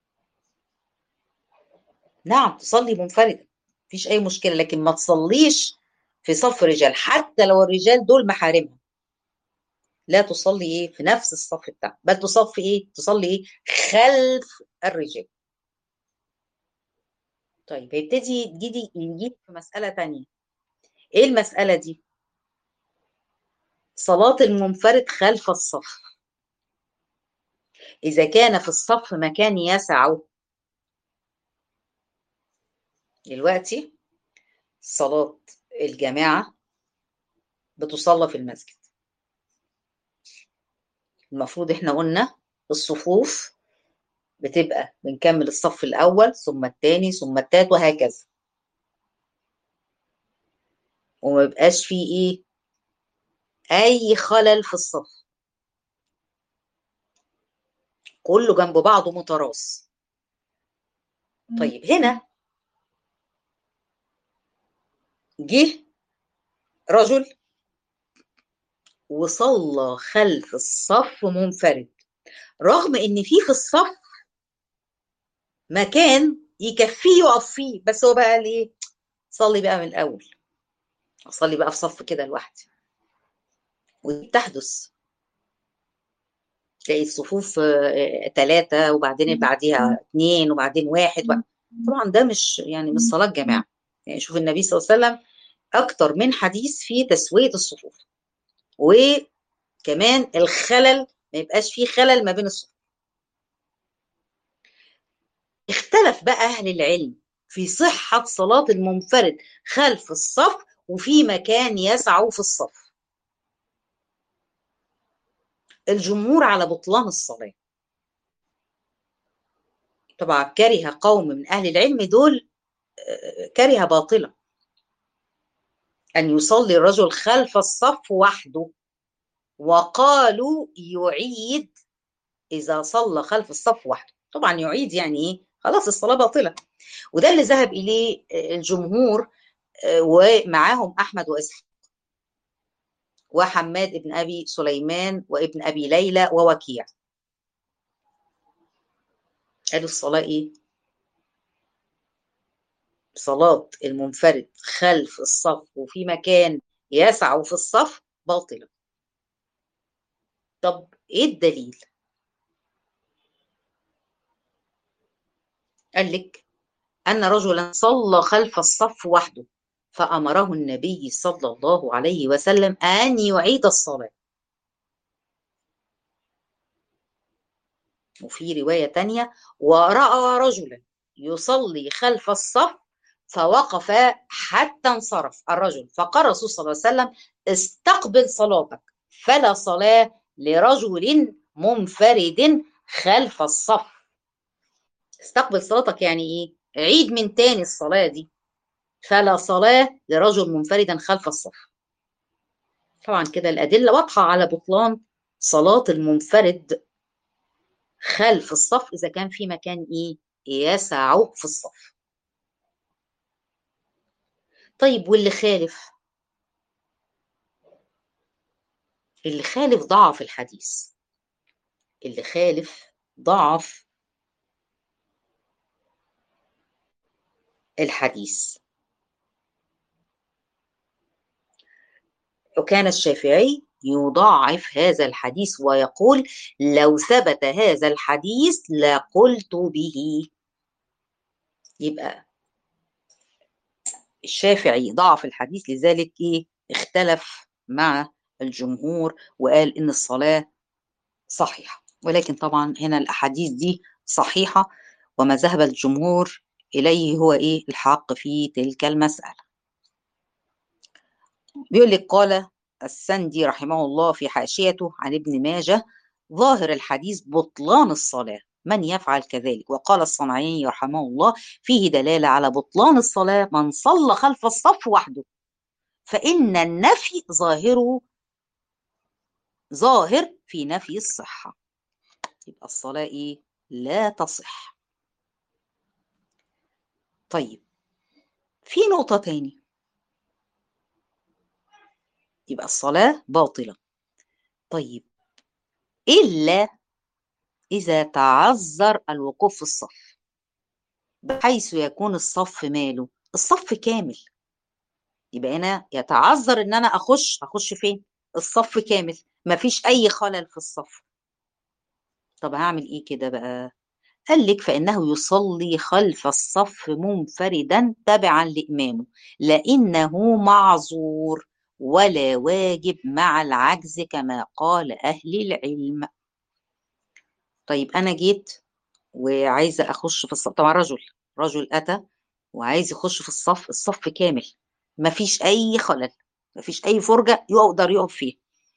نعم تصلي منفردة، مفيش أي مشكلة، لكن ما تصليش في صف الرجال حتى لو الرجال دول محارمها. لا تصلي ايه في نفس الصف بتاعها، بل تصفي ايه تصلي ايه خلف الرجال. طيب هيبتدي تجيدي نجيب في مسألة تانية. ايه المسألة دي؟ صلاة المنفرد خلف الصف. إذا كان في الصف مكان يسعه، دلوقتي صلاة الجماعة بتصلى في المسجد، المفروض احنا قلنا الصفوف بتبقى بنكمل الصف الأول ثم الثاني ثم الثالث وهكذا، وما بيبقاش فيه ايه أي خلل في الصف، كله جنب بعضه متراص. طيب هنا جه رجل وصلى خلف الصف منفرد، رغم ان في في الصف مكان يكفيه يقف فيه، بس هو بقى ليه صلي بقى من الاول، اصلي بقى في صف كده لوحدي. ودي بتحدث، تلاقي الصفوف ثلاثة وبعدين اللي بعديها اثنين وبعدين واحد بقى. طبعا ده مش يعني مش صلاة جماعة. يعني شوف النبي صلى الله عليه وسلم أكتر من حديث في تسوية الصفوف، وكمان الخلل ما يبقاش فيه خلل ما بين الصفوف. اختلف بقى أهل العلم في صحة صلاة المنفرد خلف الصف وفي مكان يسعه في الصف. الجمهور على بطلان الصلاة. طبعا كره قوم من أهل العلم دول كره باطلة أن يصلي الرجل خلف الصف وحده، وقالوا يعيد إذا صلى خلف الصف وحده. طبعا يعيد يعني إيه؟ خلاص الصلاة باطلة. وده اللي ذهب إليه الجمهور ومعاهم أحمد وإسحاق وحماد ابن أبي سليمان وابن أبي ليلى ووكيع. قالوا الصلاة إيه؟ صلاة المنفرد خلف الصف وفي مكان يسعه في الصف باطلة. طب إيه الدليل؟ قال لك أن رجلا صلى خلف الصف وحده فأمره النبي صلى الله عليه وسلم أن يعيد الصلاة. وفي رواية تانية ورأى رجلا يصلي خلف الصف فوقف حتى انصرف الرجل، فقال الرسول صلى الله عليه وسلم استقبل صلاتك فلا صلاة لرجل منفرد خلف الصف. استقبل صلاتك يعني ايه؟ عيد من تاني الصلاة دي، فلا صلاة لرجل منفردا خلف الصف. طبعا كده الأدلة واضحة على بطلان صلاة المنفرد خلف الصف إذا كان في مكان إيه يسعه في الصف. طيب واللي خالف؟ اللي خالف ضعف الحديث، اللي خالف ضعف الحديث. وكان الشافعي يضاعف هذا الحديث ويقول لو ثبت هذا الحديث لقلت به. يبقى الشافعي ضعف الحديث، لذلك ايه اختلف مع الجمهور وقال ان الصلاة صحيحة. ولكن طبعا هنا الاحاديث دي صحيحة، وما ذهب الجمهور اليه هو ايه الحق في تلك المسألة. بيقول لك قال السندي رحمه الله في حاشيته عن ابن ماجه ظاهر الحديث بطلان الصلاة من يفعل كذلك. وقال الصنعاني رحمه الله فيه دلالة على بطلان الصلاة من صلى خلف الصف وحده، فإن النفي ظاهره ظاهر في نفي الصحة. يبقى الصلاة إيه؟ لا تصح. طيب في نقطة تاني، يبقى الصلاة باطلة. طيب إلا إذا تعذر الوقوف في الصف بحيث يكون الصف ماله الصف كامل. يبقى هنا يتعذر ان انا اخش اخش فين؟ الصف كامل، مفيش اي خلل في الصف. طب هعمل ايه كده بقى؟ قال لك فانه يصلي خلف الصف منفردا تبعا لامامه لانه معذور ولا واجب مع العجز كما قال اهل العلم. طيب انا جيت وعايزه اخش في الصف، طبعا رجل رجل اتى وعايز يخش في الصف، الصف كامل مفيش اي خلل، مفيش اي فرجه يقدر يقف فيها.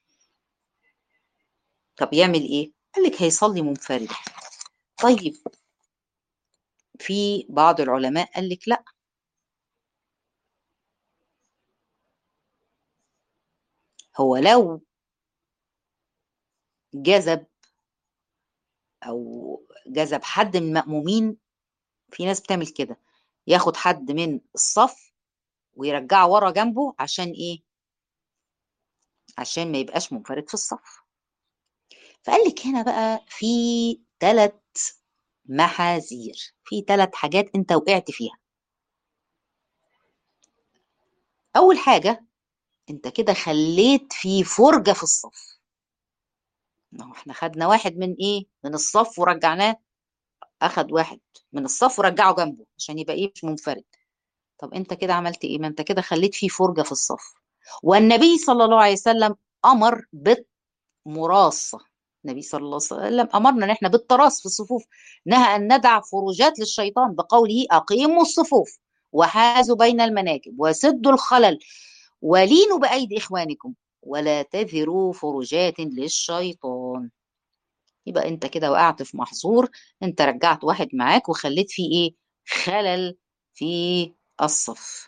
طب يعمل ايه؟ قال لك هيصلي منفرد. طيب في بعض العلماء قال لك لا، هو لو جذب او جذب حد من المأمومين، في ناس بتعمل كده، ياخد حد من الصف ويرجعه ورا جنبه عشان ايه؟ عشان ما يبقاش منفرد في الصف. فقال لك هنا بقى في ثلاث محاذير، في ثلاث حاجات انت وقعت فيها. اول حاجه انت كده خليت في فرجه في الصف. ما هو احنا خدنا واحد من ايه من الصف ورجعناه، اخد واحد من الصف ورجعه جنبه عشان يبقى ايه مش منفرد. طب انت كده عملت ايه؟ ما انت كده خليت فيه فرجه في الصف. والنبي صلى الله عليه وسلم امر بالمراصه. النبي صلى الله عليه وسلم امرنا ان احنا بالتراص في الصفوف، نهى ان ندع فروجات للشيطان بقوله اقيموا الصفوف وحازوا بين المناكب وسدوا الخلل ولينوا بأيدي إخوانكم ولا تذروا فرجات للشيطان. يبقى أنت كده وقعت في محظور، أنت رجعت واحد معاك وخليت فيه إيه؟ خلل في الصف.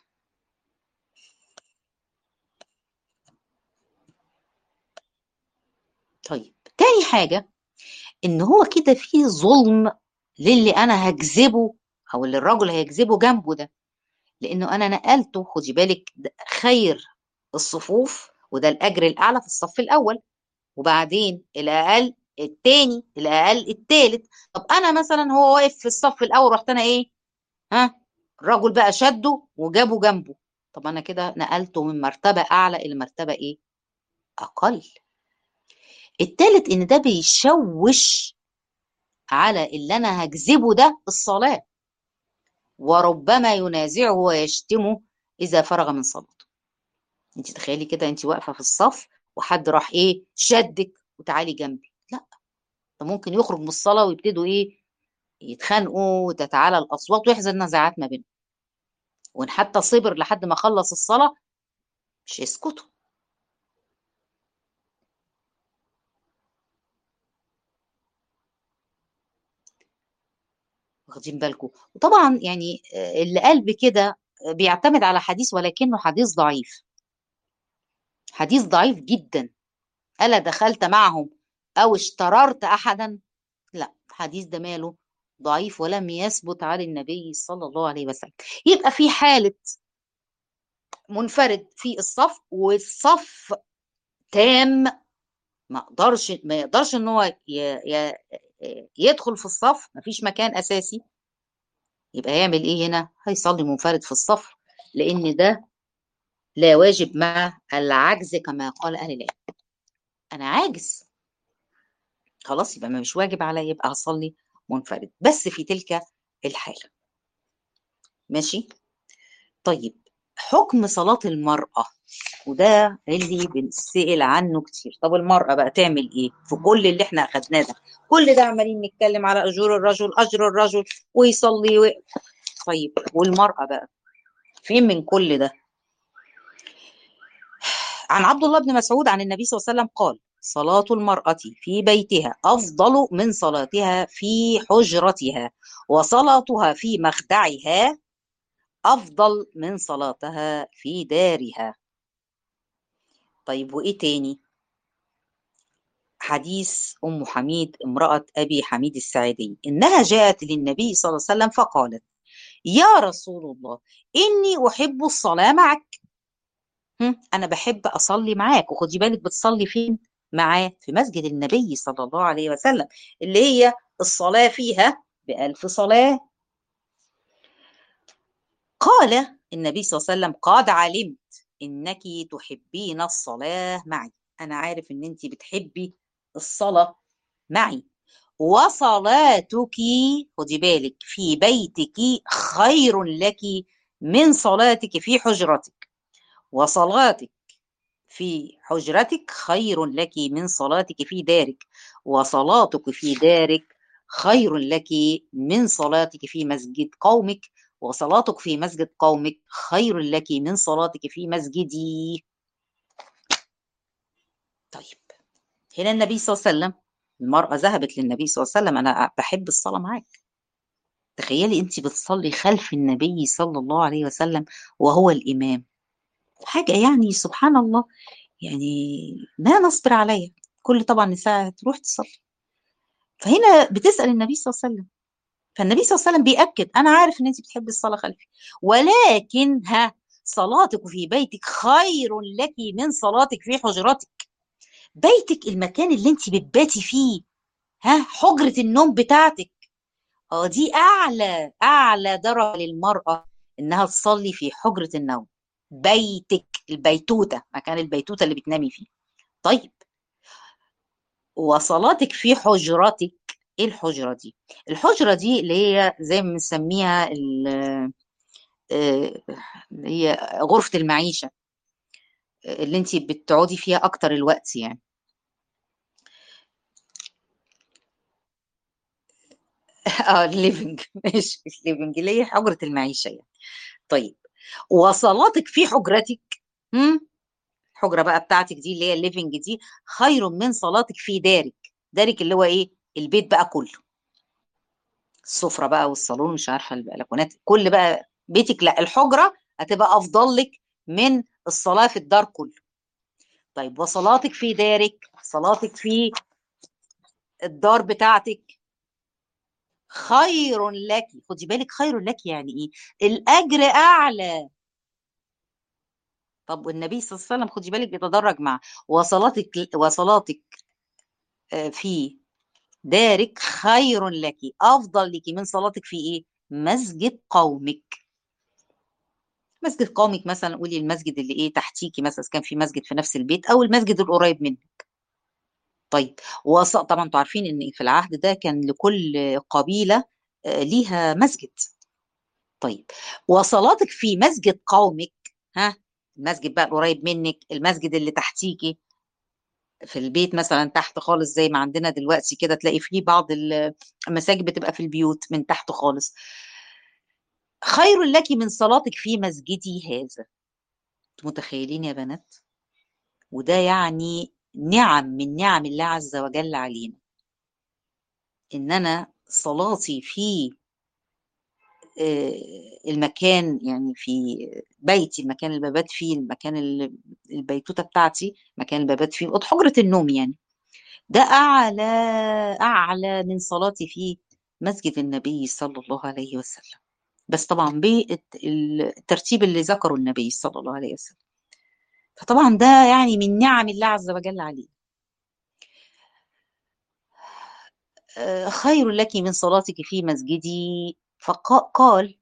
طيب تاني حاجة، إن هو كده فيه ظلم للي أنا هجذبه أو اللي الراجل هيجذبه جنبه ده، لأنه أنا نقلته. خدي بالك خير الصفوف وده الأجر الأعلى في الصف الأول، وبعدين الاقل التاني، الاقل التالت. طب انا مثلا هو واقف في الصف الاول، رحت انا ايه؟ ها، الرجل بقى شده وجابه جنبه. طب انا كده نقلته من مرتبه اعلى الى مرتبه ايه؟ اقل. التالت ان ده بيشوش على اللي انا هجذبه ده الصلاه، وربما ينازعه ويشتمه اذا فرغ من صلاته. انت تخيلي كده انت واقفه في الصف وحد راح ايه شدك وتعالي جنبي، لا، ده ممكن يخرج من الصلاه ويبتدوا ايه يتخانقوا وتتعالى الأصوات ويحصل نزاعات ما بينهم. وإن حتى صبر لحد ما خلص الصلاة مش يسكتوا. واخدين بالكم؟ وطبعا يعني آه، اللي قال بكده آه، بيعتمد على حديث ولكنه حديث ضعيف، حديث ضعيف جدا. ألا دخلت معهم أو اشتررت أحدا؟ لا، الحديث ده ماله؟ ضعيف ولم يثبت عن النبي صلى الله عليه وسلم. يبقى في حالة منفرد في الصف والصف تام، ما اقدرش ما يقدرش ان هو ي- ي- يدخل في الصف، مفيش مكان اساسي، يبقى يعمل ايه هنا؟ هيصلي منفرد في الصف، لان ده لا واجب مع العجز كما قال اهل العلم. انا عاجز خلاص، يبقى مش واجب عليا، يبقى هصلي منفرد بس في تلك الحالة. ماشي. طيب، حكم صلاة المرأة، وده اللي بنسأل عنه كتير. طب المرأة بقى تعمل ايه في كل اللي احنا اخدناه ده؟ كل ده عمالين نتكلم على اجور الرجل، اجر الرجل ويصلي و... طيب والمرأة بقى فين من كل ده؟ عن عبد الله بن مسعود عن النبي صلى الله عليه وسلم قال: صلاة المرأة في بيتها أفضل من صلاتها في حجرتها، وصلاتها في مخدعها أفضل من صلاتها في دارها. طيب وإيه تاني؟ حديث أم حميد امرأة أبي حميد الساعدي إنها جاءت للنبي صلى الله عليه وسلم فقالت: يا رسول الله، إني أحب الصلاة معك. هم، أنا بحب أصلي معاك. وخدي بالك بتصلي فين معاه؟ في مسجد النبي صلى الله عليه وسلم، اللي هي الصلاة فيها بألف صلاة. قال النبي صلى الله عليه وسلم: قد علمت إنك تحبين الصلاة معي. أنا عارف إن أنت بتحبي الصلاة معي. وصلاتك، خدي بالك، في بيتك خير لك من صلاتك في حجرتك، وصلاتك في حجرتك خير لك من صلاتك في دارك، وصلاتك في دارك خير لك من صلاتك في مسجد قومك، وصلاتك في مسجد قومك خير لك من صلاتك في مسجدي. طيب، هنا النبي صلى الله عليه وسلم، المرأة ذهبت للنبي صلى الله عليه وسلم: أنا بحب الصلاة معاك. تخيلي أنت بتصلي خلف النبي صلى الله عليه وسلم وهو الإمام، حاجة يعني سبحان الله، يعني لا نصبر عليها. كل طبعا نساء تروح تصلي، فهنا بتسأل النبي صلى الله عليه وسلم، فالنبي صلى الله عليه وسلم بيأكد: أنا عارف إن أنت بتحبي الصلاة خلفي، ولكن ها صلاتك في بيتك خير لك من صلاتك في حجرتك. بيتك المكان اللي أنت بتباتي فيه، ها حجرة النوم بتاعتك، اه دي أعلى أعلى درجة للمرأة، إنها تصلي في حجرة النوم. بيتك، البيتوتة، مكان البيتوتة اللي بتنامي فيه. طيب، وصلاتك في حجرتك، ايه الحجرة دي؟ الحجرة دي اللي هي زي ما بنسميها ال- آه، اللي هي غرفة المعيشة، اللي انت بتقعدي فيها اكتر الوقت يعني. اه الليفنج ماشي، الليفنج اللي هي حجرة المعيشة يعني. طيب، وصلاتك في حجرتك، هم؟ الحجرة بقى بتاعتك دي اللي هي الليفنج دي خير من صلاتك في دارك. دارك اللي هو ايه؟ البيت بقى كله، السفرة بقى والصالون، مش عارفة البلكونات، كل بقى بيتك. لا، الحجرة هتبقى أفضل لك من الصلاة في الدار كله. طيب، وصلاتك في دارك، صلاتك في الدار بتاعتك خير لك. خدي بالك، خير لك يعني ايه؟ الأجر أعلى. طب والنبي صلى الله عليه وسلم خدي بالك بيتدرج مع وصلاتك وصلاتك آه، في دارك خير لك، أفضل لك من صلاتك في ايه؟ مسجد قومك. مسجد قومك مثلا، قولي المسجد اللي ايه تحتيكي، مثلا كان في مسجد في نفس البيت او المسجد القريب منك. طيب، وص... طبعا انتوا عارفين ان في العهد ده كان لكل قبيله آه، ليها مسجد. طيب، وصلاتك في مسجد قومك، ها المسجد بقى القريب منك، المسجد اللي تحتيكي في البيت مثلا تحت خالص، زي ما عندنا دلوقتي كده تلاقي فيه بعض المساجد بتبقى في البيوت من تحت خالص، خير لك من صلاتك في مسجدي هذا. متخيلين يا بنات؟ وده يعني نعم من نعم الله عز وجل علينا، ان انا صلاتي في آه، المكان، يعني في بيتي، المكان اللي ببات فيه، المكان اللي البيتوتة بتاعتي، مكان اللي ببات فيه، حجرة النوم يعني، ده أعلى أعلى من صلاتي في مسجد النبي صلى الله عليه وسلم، بس طبعا بالترتيب اللي ذكره النبي صلى الله عليه وسلم. فطبعا ده يعني من نعم الله عز وجل عليه. آه، خير لك من صلاتك في مسجدي. فقال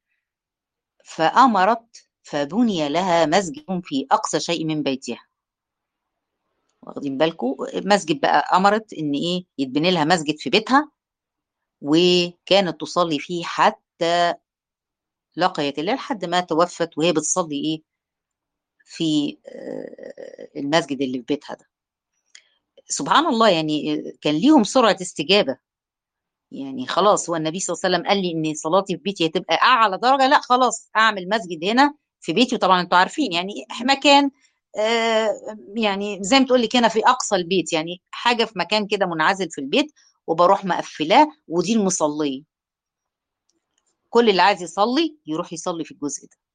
فأمرت فبني لها مسجد في أقصى شيء من بيتها. واخدين بالكم؟ مسجد بقى، أمرت إن إيه يتبني لها مسجد في بيتها، وكانت تصلي فيه حتى لقيت الله، لحد ما توفت وهي بتصلي إيه في آه، المسجد اللي في بيتها ده. سبحان الله، يعني آه، كان ليهم سرعة استجابة. يعني خلاص، هو النبي صلى الله عليه وسلم قال لي ان صلاتي في بيتي هتبقى اعلى درجه، لا خلاص اعمل مسجد هنا في بيتي. وطبعا انتوا عارفين يعني مكان، آه يعني زي ما تقول لك هنا في اقصى البيت، يعني حاجه في مكان كده منعزل في البيت، وبروح مقفلاه، ودي المصليه. كل اللي عايز يصلي يروح يصلي في الجزء ده.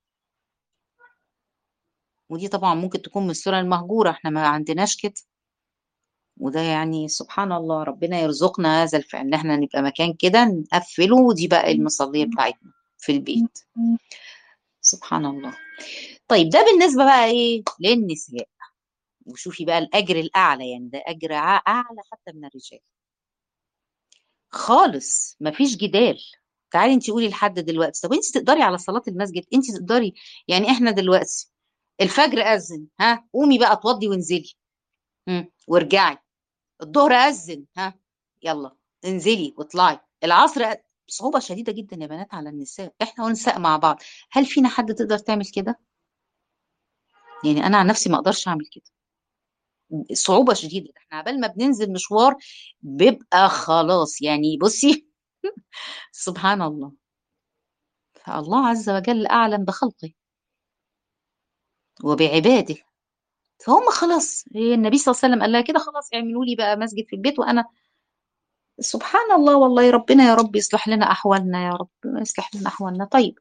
ودي طبعا ممكن تكون من السنن المهجوره، احنا ما عندناش كده. وده يعني سبحان الله، ربنا يرزقنا هذا الفعل، ان احنا نبقى مكان كده نقفله، ودي بقى المصليه بتاعتنا في البيت. سبحان الله. طيب ده بالنسبة بقى ايه للنساء. وشوفي بقى الأجر الأعلى، يعني ده أجر ع- أعلى حتى من الرجال خالص، مفيش جدال. تعالي انت قولي لحد دلوقتي، طب انت تقدري على صلاة المسجد؟ انت تقدري؟ يعني احنا دلوقتي الفجر أذن، ها قومي بقى اتوضي وانزلي، مم. وارجعي. الظهر أذن، ها يلا انزلي واطلعي. العصر أ- صعوبة شديدة جدا يا بنات على النساء، احنا ونساء مع بعض. هل فينا حد تقدر تعمل كده؟ يعني انا عن نفسي ما اقدرش اعمل كده، صعوبة شديدة. احنا عبال ما بننزل مشوار بيبقى خلاص، يعني بصي سبحان الله. فالله عز وجل أعلم بخلقه وبعباده. فهم خلاص، هي النبي صلى الله عليه وسلم قال لها كده، خلاص اعملوا لي بقى مسجد في البيت وأنا. سبحان الله والله، ربنا يا رب يصلح لنا أحوالنا، يا رب يصلح لنا أحوالنا. طيب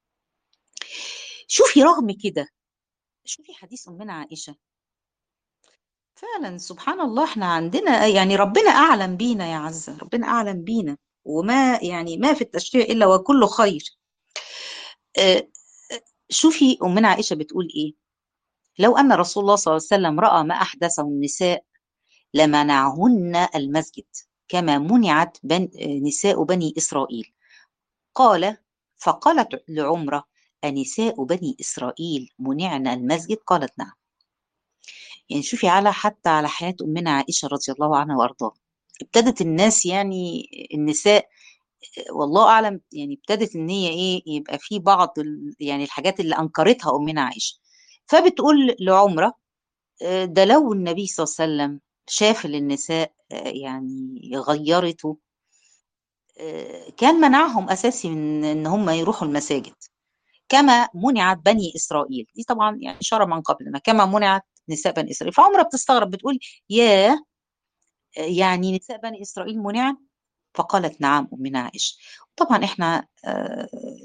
شوفي رغم كده، شوفي حديث أمنا عائشة. فعلا سبحان الله، احنا عندنا يعني ربنا أعلم بينا يا عزة، ربنا أعلم بينا. وما يعني ما في التشريع إلا وكله خير. آه، شوفي أمنا عائشة بتقول إيه: لو أن رسول الله صلى الله عليه وسلم رأى ما أحدثه النساء لمنعهن المسجد كما منعت بن نساء بني إسرائيل. قال فقالت لعمرة: أنساء بني إسرائيل منعن المسجد؟ قالت نعم. يعني شوفي على حتى على حياة أمنا عائشة رضي الله عنها وأرضاها، ابتدت الناس يعني النساء والله اعلم، يعني ابتدت ان هي ايه يبقى في بعض ال- يعني الحاجات اللي انكرتها امنا عائشه. فبتقول لعمره: آه، ده لو النبي صلى الله عليه وسلم شاف للنساء آه، يعني غيرته، آه، كان منعهم اساسي من ان هم يروحوا المساجد كما منعت بني اسرائيل. دي طبعا يعني اشاره من قبلنا كما منعت نساء بني اسرائيل. فعمره بتستغرب بتقول: يا آه، يعني نساء بني اسرائيل منع؟ فقالت نعم أمنا عائشة. طبعا احنا آه،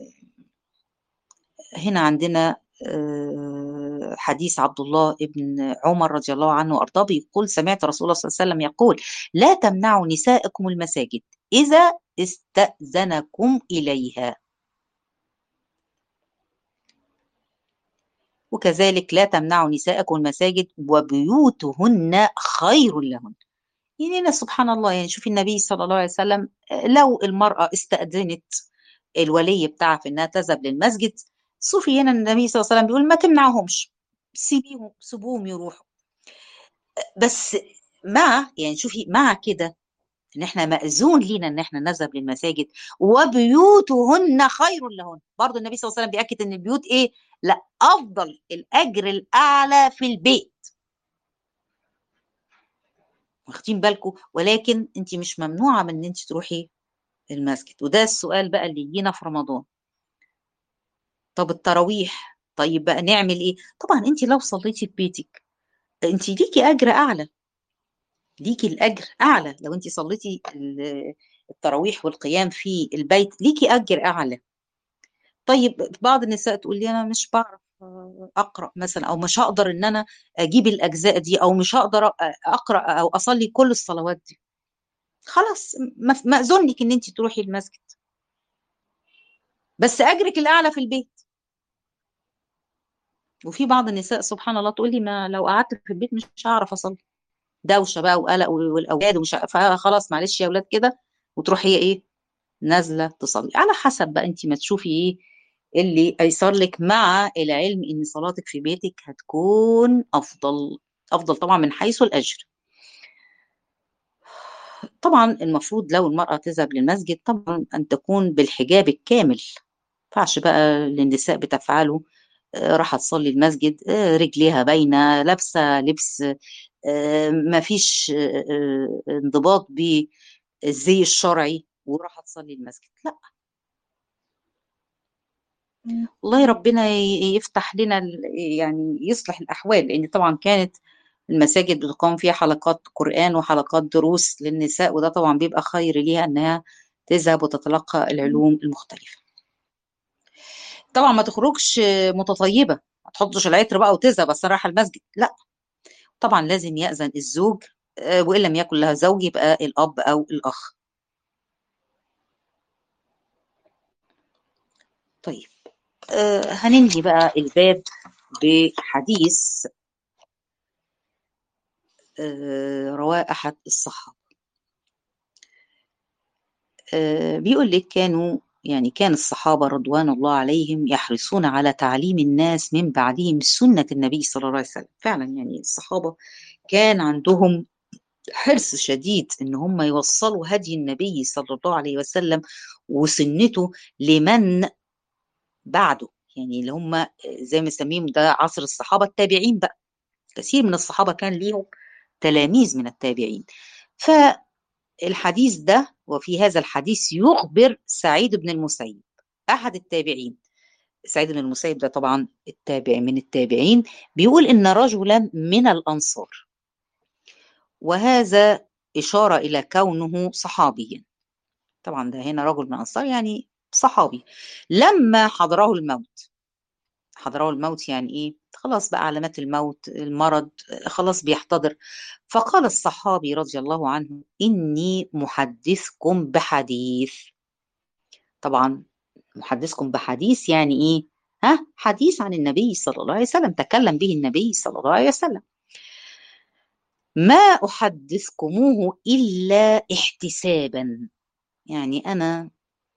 هنا عندنا آه، حديث عبد الله ابن عمر رضي الله عنه وارضاه، بيقول: سمعت رسول الله صلى الله عليه وسلم يقول: لا تمنعوا نساءكم المساجد إذا استأذنكم إليها، وكذلك لا تمنعوا نساءكم المساجد وبيوتهن خير لهن. يعني هنا سبحان الله، يعني شوفي النبي صلى الله عليه وسلم آه، لو المرأة استأذنت الولي بتاعها في انها تذهب للمسجد، شوفي هنا النبي صلى الله عليه وسلم بيقول ما تمنعهمش، سيبيهم سيبوهم يروحوا. بس مع يعني شوفي مع كده ان احنا مأذون لينا ان احنا نذهب للمساجد وبيوتهن خير لهن. برضه النبي صلى الله عليه وسلم بيأكد ان البيوت ايه؟ لا، افضل الاجر الاعلى في البيت. واخدين بالكم؟ ولكن انت مش ممنوعه من ان انت تروحي المسجد. وده السؤال بقى اللي يجينا في رمضان: طب التراويح، طيب بقى نعمل ايه؟ طبعا انت لو صليتي في بيتك انت ليكي اجر اعلى، ليكي الاجر اعلى. لو انت صليتي ال- التراويح والقيام في البيت ليكي اجر اعلى. طيب بعض النساء تقول لي انا مش بعرف، اقرا مثلا، او مش هقدر ان انا اجيب الاجزاء دي، او مش هقدر اقرا او اصلي كل الصلوات دي، خلاص م- مأذون لك ان انت تروحي المسجد، بس اجرك الاعلى في البيت. وفي بعض النساء سبحان الله تقول لي ما لو قعدت في البيت مش هعرف اصلي، دوشه بقى وقلق والاولاد ومش ع- فخلاص معلش يا اولاد كده، وتروح هي ايه، نازله تصلي. على حسب بقى انت ما تشوفي ايه اللي ايسر لك، مع العلم ان صلاتك في بيتك هتكون افضل، افضل طبعا من حيث الاجر. طبعا المفروض لو المرأة تذهب للمسجد طبعا أن تكون بالحجاب الكامل، ما ينفعش بقى للنساء بتفعله، آه، راح تصلي المسجد آه، رجليها باينة لابسة لبس آه، ما فيش آه، آه، انضباط بالزي الشرعي وراح تصلي المسجد، لا. والله ربنا ي- يفتح لنا ال- يعني يصلح الأحوال، لأن طبعا كانت المساجد بتقام فيها حلقات قرآن وحلقات دروس للنساء، وده طبعا بيبقى خير ليها أنها تذهب وتتلقى العلوم المختلفة. طبعا ما تخرجش متطيبة، ما تحطش العطر بقى وتذهب بس رايحة المسجد، لا. طبعا لازم يأذن الزوج، آه، وإن لم يكن لها زوج يبقى الأب أو الأخ. طيب، آه، هننهي بقى الباب بحديث آه، رواه أحد الصحابة. آه، بيقول لك كانوا يعني كان الصحابة رضوان الله عليهم يحرصون على تعليم الناس من بعدهم سنة النبي صلى الله عليه وسلم. فعلا يعني الصحابة كان عندهم حرص شديد ان هم يوصلوا هدي النبي صلى الله عليه وسلم وسنته لمن بعده، يعني اللي هم زي ما نسميهم ده عصر الصحابة التابعين بقى. كثير من الصحابة كان ليهم تلاميذ من التابعين. فالحديث ده، وفي هذا الحديث يخبر سعيد بن المسيب أحد التابعين. سعيد بن المسيب ده طبعا التابع من التابعين، بيقول إن رجلا من الأنصار، وهذا إشارة إلى كونه صحابيا. طبعا ده هنا رجل من الأنصار يعني صحابي. لما حضره الموت، حضره الموت يعني إيه؟ خلاص بقى علامات الموت، المرض خلاص بيحتضر. فقال الصحابي رضي الله عنه: إني محدثكم بحديث. طبعا محدثكم بحديث يعني إيه؟ ها، حديث عن النبي صلى الله عليه وسلم، تكلم به النبي صلى الله عليه وسلم. ما أحدثكموه إلا احتسابا، يعني أنا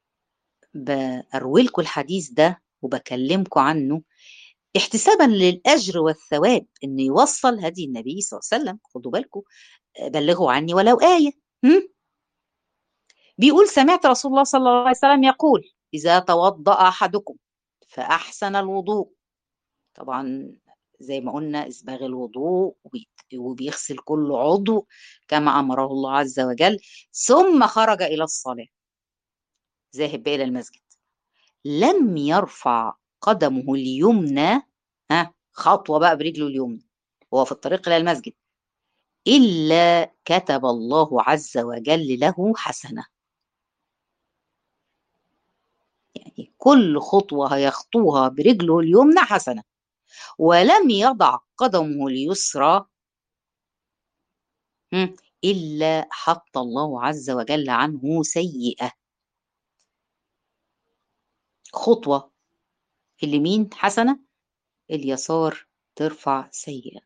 بروي لكم الحديث ده وبكلمكم عنه احتسابا للأجر والثواب، إنه يوصل هدي النبي صلى الله عليه وسلم. خدوا بالكم، بلغوا عني ولو آية. هم؟ بيقول: سمعت رسول الله صلى الله عليه وسلم يقول: إذا توضأ أحدكم فأحسن الوضوء. طبعا زي ما قلنا إسباغ الوضوء، وبيغسل كل عضو كما أمره الله عز وجل، ثم خرج إلى الصلاة، ذاهب بقى إلى المسجد، لم يرفع قدمه اليمنى، ها خطوة بقى برجله اليمنى وهو في الطريق إلى المسجد، إلا كتب الله عز وجل له حسنة. يعني كل خطوة هيخطوها برجله اليمنى حسنة. ولم يضع قدمه اليسرى هم، إلا حط الله عز وجل عنه سيئة. خطوة اليمين حسنة، اليسار ترفع سيئة.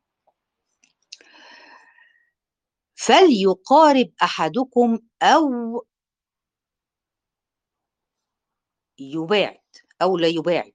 فليقارب أحدكم أو يباعد، أو لا يباعد،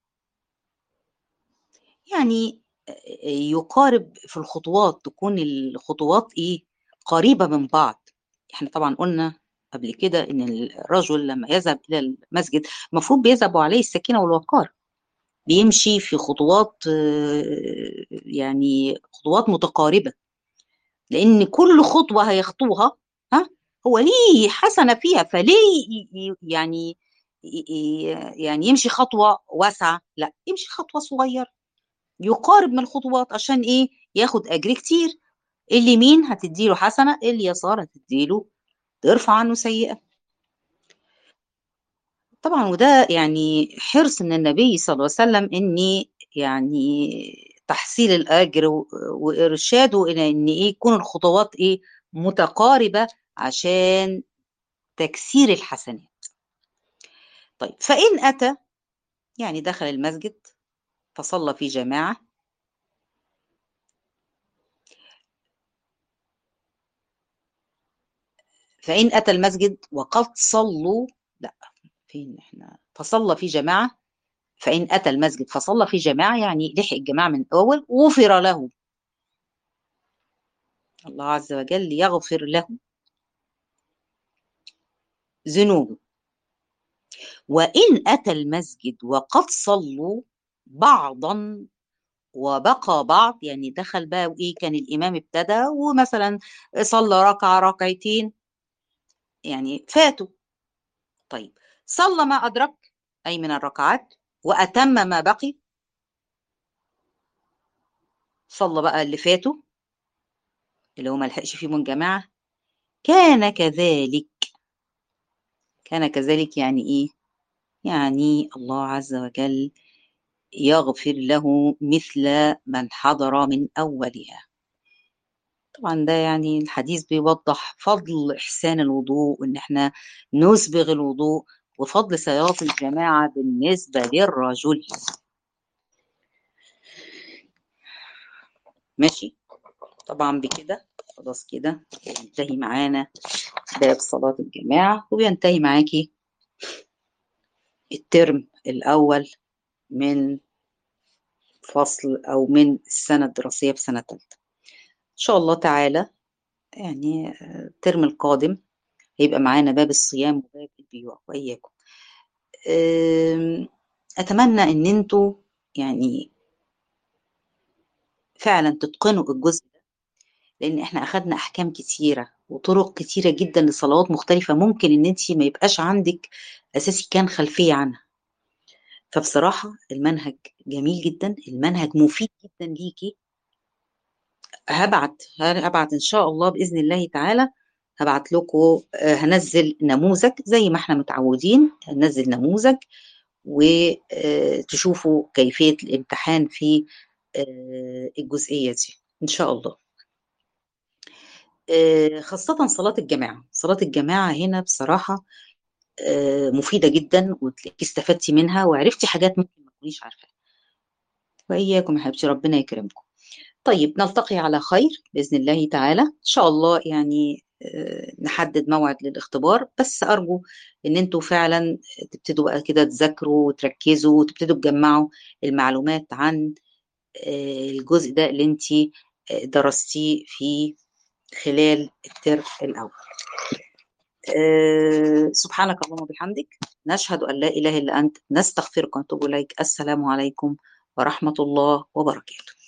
يعني يقارب في الخطوات، تكون الخطوات إيه، قريبة من بعض. احنا طبعا قلنا قبل كده إن الرجل لما يذهب إلى المسجد المفروض بيذهب عليه السكينة والوقار، بيمشي في خطوات آه، يعني خطوات متقاربة، لأن كل خطوة هيخطوها ها هو ليه حسنة فيها، فليه ي- ي- يعني ي- ي- يعني يمشي خطوة واسعة، لا يمشي خطوة صغيرة يقارب من الخطوات، عشان ايه؟ ياخد اجر كتير. اليمين هتديله حسنة، اليسار هتديله ترفع عنه سيئة. طبعا وده يعني حرص من النبي صلى الله عليه وسلم إني يعني تحصيل الأجر و- وإرشاده إلى إن إيه يكون الخطوات إيه متقاربة عشان تكسير الحسنات. طيب فإن أتى يعني دخل المسجد فصلى في جماعة، فإن أتى المسجد وقد صلوا، لا فين إحنا، فصلى في جماعة، فإن أتى المسجد فصلى في جماعة يعني لحق الجماعة من الأول غفر له، الله عز وجل يغفر له ذنوبه. وإن أتى المسجد وقد صلوا بعضا وبقى بعض، يعني دخل بقى وإيه كان الإمام ابتدى ومثلا صلى ركعة ركعتين يعني فاتوا. طيب صلى ما أدرك أي من الركعات وأتم ما بقي، صلى بقى اللي فاتوا اللي هو ما لحقش فيهم الجماعة، كان كذلك. كان كذلك يعني إيه؟ يعني الله عز وجل يغفر له مثل من حضر من أولها. طبعا ده يعني الحديث بيوضح فضل إحسان الوضوء وإن احنا نسبغ الوضوء وفضل صلاة الجماعة بالنسبة للرجل. ماشي. طبعا بكده خلاص كده ينتهي معانا باب صلاة الجماعة وبينتهي معاكي الترم الأول من فصل أو من السنة الدراسية في سنة تالتة إن شاء الله تعالى. يعني آه، الترم القادم هيبقى معانا باب الصيام وباب البيوع وإياكم. آم، أتمنى إن انتوا يعني فعلا تتقنوا الجزء ده، لأن احنا أخدنا أحكام كتيرة وطرق كتيرة جدا لصلوات مختلفة ممكن إن انت ما يبقاش عندك أساسي كان خلفية عنها. فبصراحة المنهج جميل جدا، المنهج مفيد جدا ليكي. هبعت هبعت إن شاء الله بإذن الله تعالى، هبعت لكم آه، هنزل نموذج زي ما احنا متعودين، هنزل نموذج وتشوفوا كيفية الامتحان في آه، الجزئية دي إن شاء الله. آه، خاصة صلاة الجماعة، صلاة الجماعة هنا بصراحة آه، مفيدة جدا وتلاقيكي استفدتي منها وعرفتي حاجات ممكن ما تكونيش عارفاها. وإياكم يا حبيبتي ربنا يكرمكم. طيب نلتقي على خير بإذن الله تعالى إن شاء الله. يعني آه، نحدد موعد للاختبار، بس أرجو إن أنتوا فعلا تبتدوا بقى كده تذاكروا وتركزوا وتبتدوا تجمعوا المعلومات عن آه، الجزء ده اللي أنت درستيه في خلال الترم الأول. أه سبحانك اللهم وبحمدك نشهد أن لا إله إلا أنت نستغفرك ونتوب إليك. السلام عليكم ورحمة الله وبركاته.